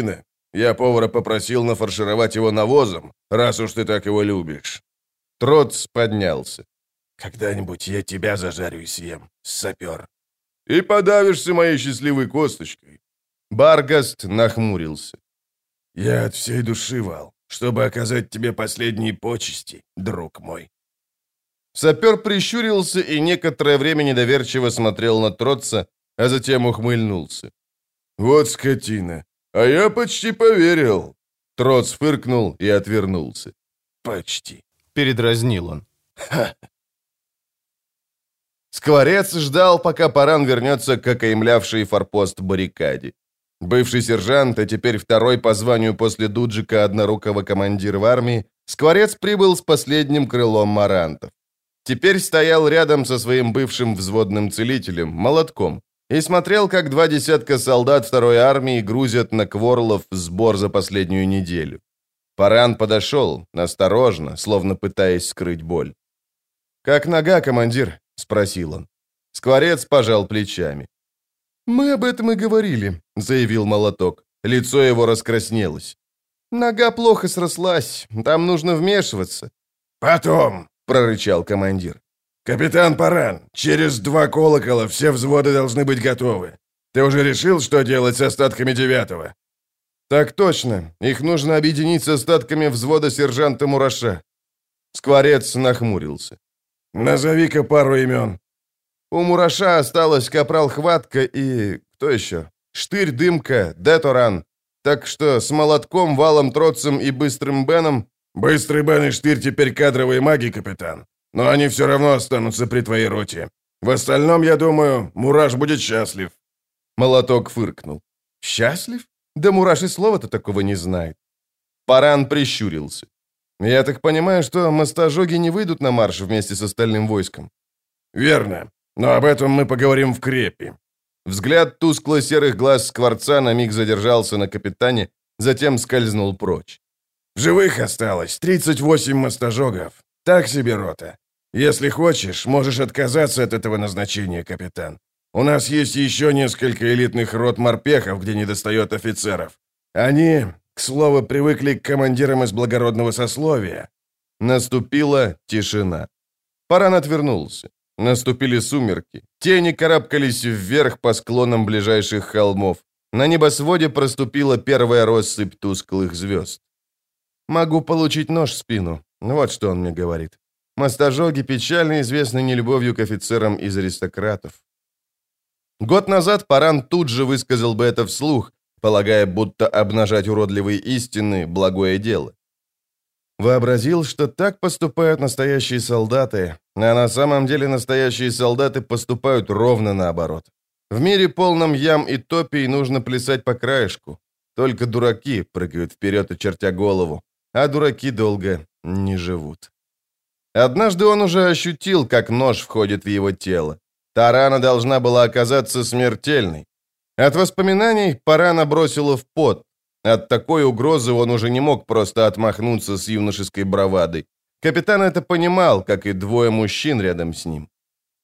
Я повара попросил нафаршировать его навозом, раз уж ты так его любишь». Троц поднялся. «Когда-нибудь я тебя зажарю и съем, сапер». «И подавишься моей счастливой косточкой». Баргаст нахмурился. «Я от всей души, Вал, чтобы оказать тебе последние почести, друг мой». Сапер прищурился и некоторое время недоверчиво смотрел на Троца, а затем ухмыльнулся. «Вот скотина! А я почти поверил!» Троц фыркнул и отвернулся. «Почти!» — передразнил он. «Ха!» Скворец ждал, пока Паран вернется к окаймлявшей форпост баррикаде. Бывший сержант, а теперь второй по званию после Дуджика однорукого командир в армии, Скворец прибыл с последним крылом марантов. Теперь стоял рядом со своим бывшим взводным целителем, молотком, и смотрел, как два десятка солдат второй армии грузят на Кворлов сбор за последнюю неделю. Паран подошел, осторожно, словно пытаясь скрыть боль. «Как нога, командир?» — спросил он. Скворец пожал плечами. «Мы об этом и говорили», — заявил молоток. Лицо его раскраснелось. «Нога плохо срослась, там нужно вмешиваться». «Потом», — прорычал командир. «Капитан Паран, через два колокола все взводы должны быть готовы. Ты уже решил, что делать с остатками девятого?» «Так точно. Их нужно объединить с остатками взвода сержанта Мураша». Скворец нахмурился. «Назови-ка пару имен». «У Мураша осталось капрал Хватка и... кто еще? Штырь Дымка, Деторан. Так что с молотком, Валом Троцем и Быстрым Беном...» «Быстрый Бен и Штырь теперь кадровые маги, капитан. Но они все равно останутся при твоей роте. В остальном, я думаю, Мураш будет счастлив». Молоток фыркнул. «Счастлив? Да Мураш и слова-то такого не знает». Паран прищурился. «Я так понимаю, что мостожоги не выйдут на марш вместе с остальным войском?» «Верно. Но об этом мы поговорим в крепи». Взгляд тускло-серых глаз Скворца на миг задержался на капитане, затем скользнул прочь. «В живых осталось тридцать восемь мостожогов. Так себе рота. Если хочешь, можешь отказаться от этого назначения, капитан. У нас есть еще несколько элитных рот морпехов, где недостает офицеров. Они, к слову, привыкли к командирам из благородного сословия». Наступила тишина. Паран отвернулся. Наступили сумерки. Тени карабкались вверх по склонам ближайших холмов. На небосводе проступила первая россыпь тусклых звезд. «Могу получить нож в спину». Вот что он мне говорит. Мостожоги печально известны нелюбовью к офицерам из аристократов. Год назад Паран тут же высказал бы это вслух, полагая, будто обнажать уродливые истины – благое дело. Вообразил, что так поступают настоящие солдаты, а на самом деле настоящие солдаты поступают ровно наоборот. В мире полном ям и топий нужно плясать по краешку. Только дураки прыгают вперед, очертя голову, а дураки долго не живут. Однажды он уже ощутил, как нож входит в его тело. Та рана должна была оказаться смертельной. От воспоминаний Парана бросило в пот. От такой угрозы он уже не мог просто отмахнуться с юношеской бравадой. Капитан это понимал, как и двое мужчин рядом с ним.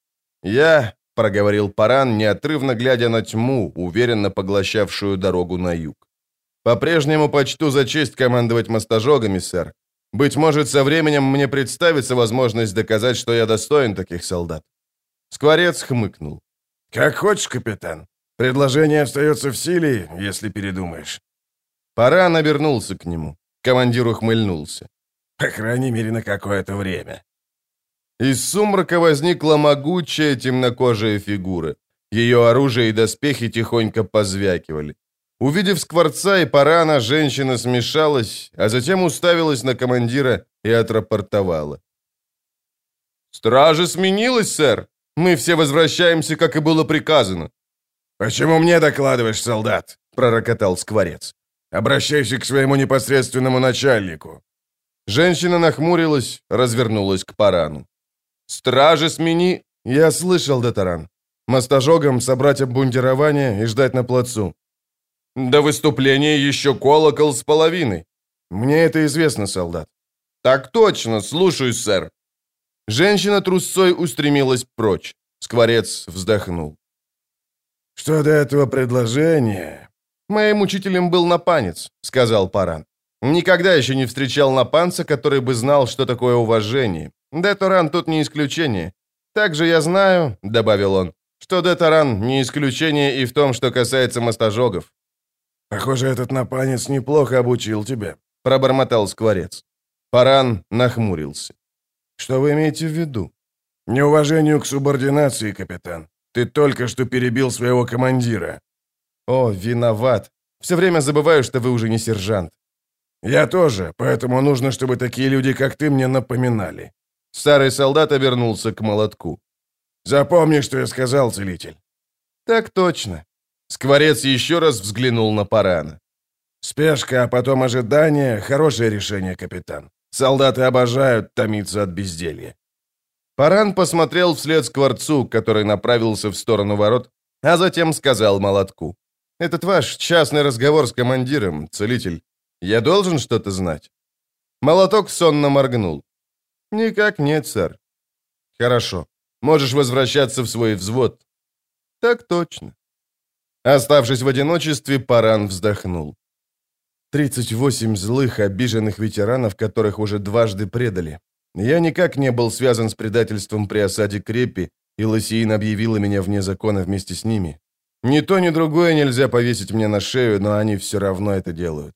«Я», — проговорил Паран, неотрывно глядя на тьму, уверенно поглощавшую дорогу на юг. «По-прежнему почту за честь командовать мостожогами, сэр. Быть может, со временем мне представится возможность доказать, что я достоин таких солдат». Скворец хмыкнул. «Как хочешь, капитан. Предложение остается в силе, если передумаешь». Паран обернулся к нему. Командир ухмыльнулся. «По крайней мере, на какое-то время». Из сумрака возникла могучая темнокожая фигура. Ее оружие и доспехи тихонько позвякивали. Увидев Скворца и Парана, женщина смешалась, а затем уставилась на командира и отрапортовала. «Стража сменилась, сэр. Мы все возвращаемся, как и было приказано». «Почему мне докладываешь, солдат?» — пророкотал Скворец. «Обращайся к своему непосредственному начальнику». Женщина нахмурилась, развернулась к Парану. «Стражи смени...» «Я слышал, Детаран. Мостожогам собрать обмундирование и ждать на плацу». «До выступления еще колокол с половиной». «Мне это известно, солдат». «Так точно, слушаюсь, сэр». Женщина трусцой устремилась прочь. Скворец вздохнул. «Что до этого предложения? «Моим учителем был напанец», — сказал Паран. «Никогда еще не встречал напанца, который бы знал, что такое уважение. Де-Торан тут не исключение. Также я знаю», — добавил он, «что Де-Торан не исключение и в том, что касается мостожогов». «Похоже, этот напанец неплохо обучил тебя», — пробормотал скворец. Паран нахмурился. «Что вы имеете в виду?» «Неуважению к субординации, капитан. Ты только что перебил своего командира». «О, виноват. Все время забываю, что вы уже не сержант». «Я тоже, поэтому нужно, чтобы такие люди, как ты, мне напоминали». Старый солдат обернулся к молотку. «Запомни, что я сказал, целитель». «Так точно». Скворец еще раз взглянул на Парана. «Спешка, а потом ожидание — хорошее решение, капитан. Солдаты обожают томиться от безделья». Паран посмотрел вслед скворцу, который направился в сторону ворот, а затем сказал молотку. «Этот ваш частный разговор с командиром, целитель. Я должен что-то знать?» Молоток сонно моргнул. «Никак нет, сэр». «Хорошо. Можешь возвращаться в свой взвод». «Так точно». Оставшись в одиночестве, Паран вздохнул. Тридцать восемь злых, обиженных ветеранов, которых уже дважды предали. Я никак не был связан с предательством при осаде крепи, и Лосиин объявила меня вне закона вместе с ними. Ни то, ни другое нельзя повесить мне на шею, но они все равно это делают.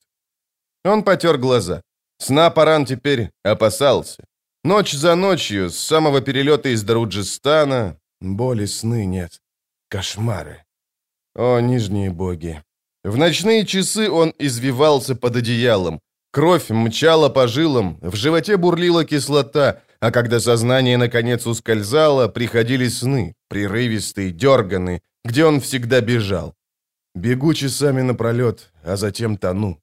Он потер глаза. Сна Паран теперь опасался. Ночь за ночью, с самого перелета из Даруджистана, боли сны нет. Кошмары. О, нижние боги. В ночные часы он извивался под одеялом. Кровь мчала по жилам, в животе бурлила кислота, а когда сознание наконец ускользало, приходили сны, прерывистые, дерганые, где он всегда бежал. Бегу часами напролет, а затем тону.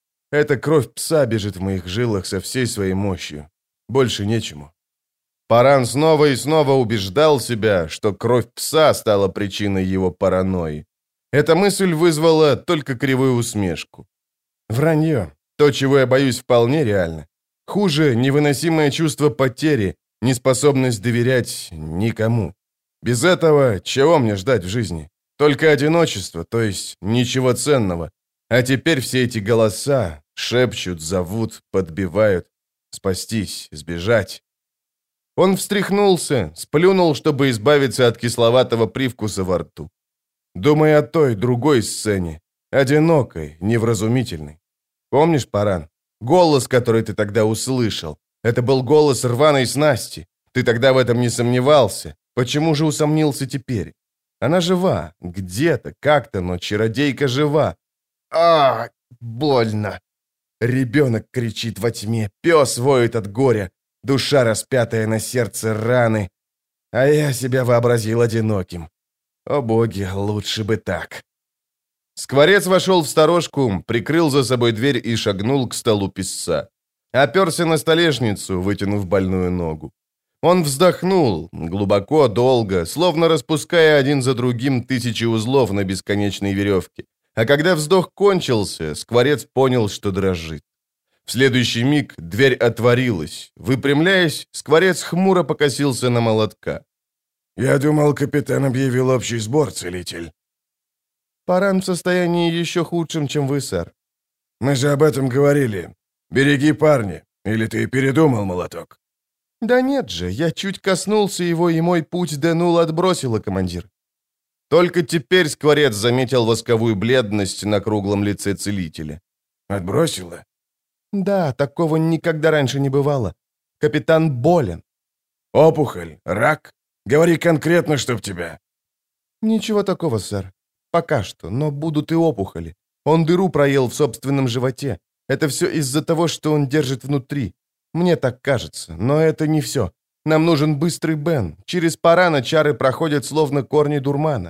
Эта кровь пса бежит в моих жилах со всей своей мощью. Больше нечему. Паран снова и снова убеждал себя, что кровь пса стала причиной его паранойи. Эта мысль вызвала только кривую усмешку. Вранье. То, чего я боюсь, вполне реально. Хуже невыносимое чувство потери, неспособность доверять никому. Без этого чего мне ждать в жизни? Только одиночество, то есть ничего ценного. А теперь все эти голоса шепчут, зовут, подбивают. Спастись, сбежать. Он встряхнулся, сплюнул, чтобы избавиться от кисловатого привкуса во рту. Думая о той, другой сцене, одинокой, невразумительной. Помнишь, Паран? Голос, который ты тогда услышал. Это был голос рваной снасти. Ты тогда в этом не сомневался. Почему же усомнился теперь? Она жива. Где-то, как-то, но чародейка жива. А, больно. Ребенок кричит во тьме. Пес воет от горя. Душа, распятая на сердце раны. А я себя вообразил одиноким. О боги, лучше бы так. Скворец вошел в сторожку, прикрыл за собой дверь и шагнул к столу писца. Оперся на столешницу, вытянув больную ногу. Он вздохнул, глубоко, долго, словно распуская один за другим тысячи узлов на бесконечной веревке. А когда вздох кончился, скворец понял, что дрожит. В следующий миг дверь отворилась. Выпрямляясь, скворец хмуро покосился на молотка. «Я думал, капитан объявил общий сбор, целитель». «Паран в состоянии еще худшем, чем вы, сэр». «Мы же об этом говорили. Береги парня. Или ты передумал, молоток?» «Да нет же, я чуть коснулся его, и мой путь Денул отбросило, командир». Только теперь скворец заметил восковую бледность на круглом лице целителя. «Отбросило?» «Да, такого никогда раньше не бывало. Капитан болен». «Опухоль? Рак? Говори конкретно, чтоб тебя». «Ничего такого, сэр. Пока что, но будут и опухоли. Он дыру проел в собственном животе. Это все из-за того, что он держит внутри. Мне так кажется, но это не все. Нам нужен быстрый Бен. Через Парана чары проходят словно корни дурмана».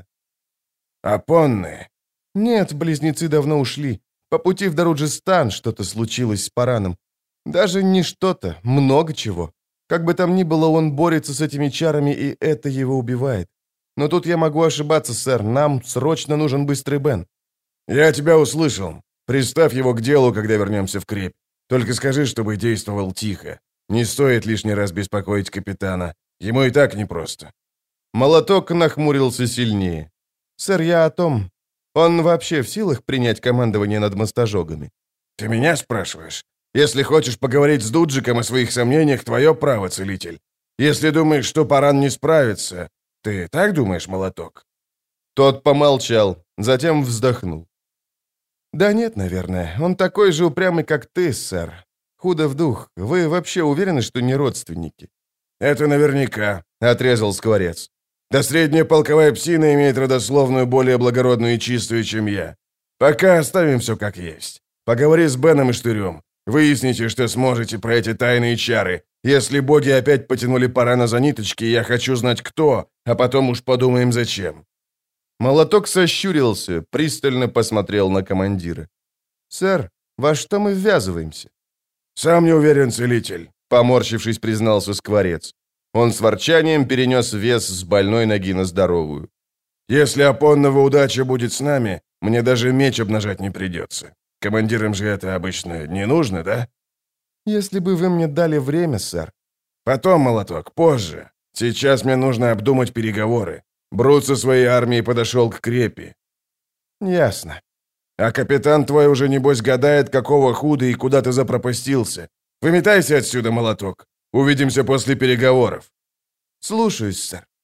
«Апонны?» «Нет, близнецы давно ушли. По пути в Даруджистан что-то случилось с Параном. Даже не что-то, много чего. Как бы там ни было, он борется с этими чарами, и это его убивает. Но тут я могу ошибаться, сэр. Нам срочно нужен быстрый Бен». «Я тебя услышал. Приставь его к делу, когда вернемся в крепь. Только скажи, чтобы действовал тихо. Не стоит лишний раз беспокоить капитана. Ему и так непросто». Молоток нахмурился сильнее. «Сэр, я о том... Он вообще в силах принять командование над мостожогами?» «Ты меня спрашиваешь? Если хочешь поговорить с Дуджиком о своих сомнениях, твое право, целитель. Если думаешь, что Паран не справится, ты так думаешь, Молоток?» Тот помолчал, затем вздохнул. «Да нет, наверное. Он такой же упрямый, как ты, сэр. Худо в дух. Вы вообще уверены, что не родственники?» «Это наверняка», — отрезал Скворец. «Да средняя полковая псина имеет родословную более благородную и чистую, чем я. Пока оставим все как есть. Поговори с Беном и Штырем. Выясните, что сможете про эти тайные чары. Если боги опять потянули Парана за ниточки, я хочу знать, кто, а потом уж подумаем, зачем». Молоток сощурился, пристально посмотрел на командира. «Сэр, во что мы ввязываемся?» «Сам не уверен, целитель», — поморщившись, признался Скворец. Он с ворчанием перенес вес с больной ноги на здоровую. «Если Апоннова удача будет с нами, мне даже меч обнажать не придется. Командирам же это обычно не нужно, да?» «Если бы вы мне дали время, сэр». «Потом, Молоток, позже. Сейчас мне нужно обдумать переговоры. Брут со своей армией подошел к крепи». «Ясно». «А капитан твой уже, небось, гадает, какого худа и куда ты запропастился. Выметайся отсюда, Молоток. Увидимся после переговоров». «Слушаюсь, сэр».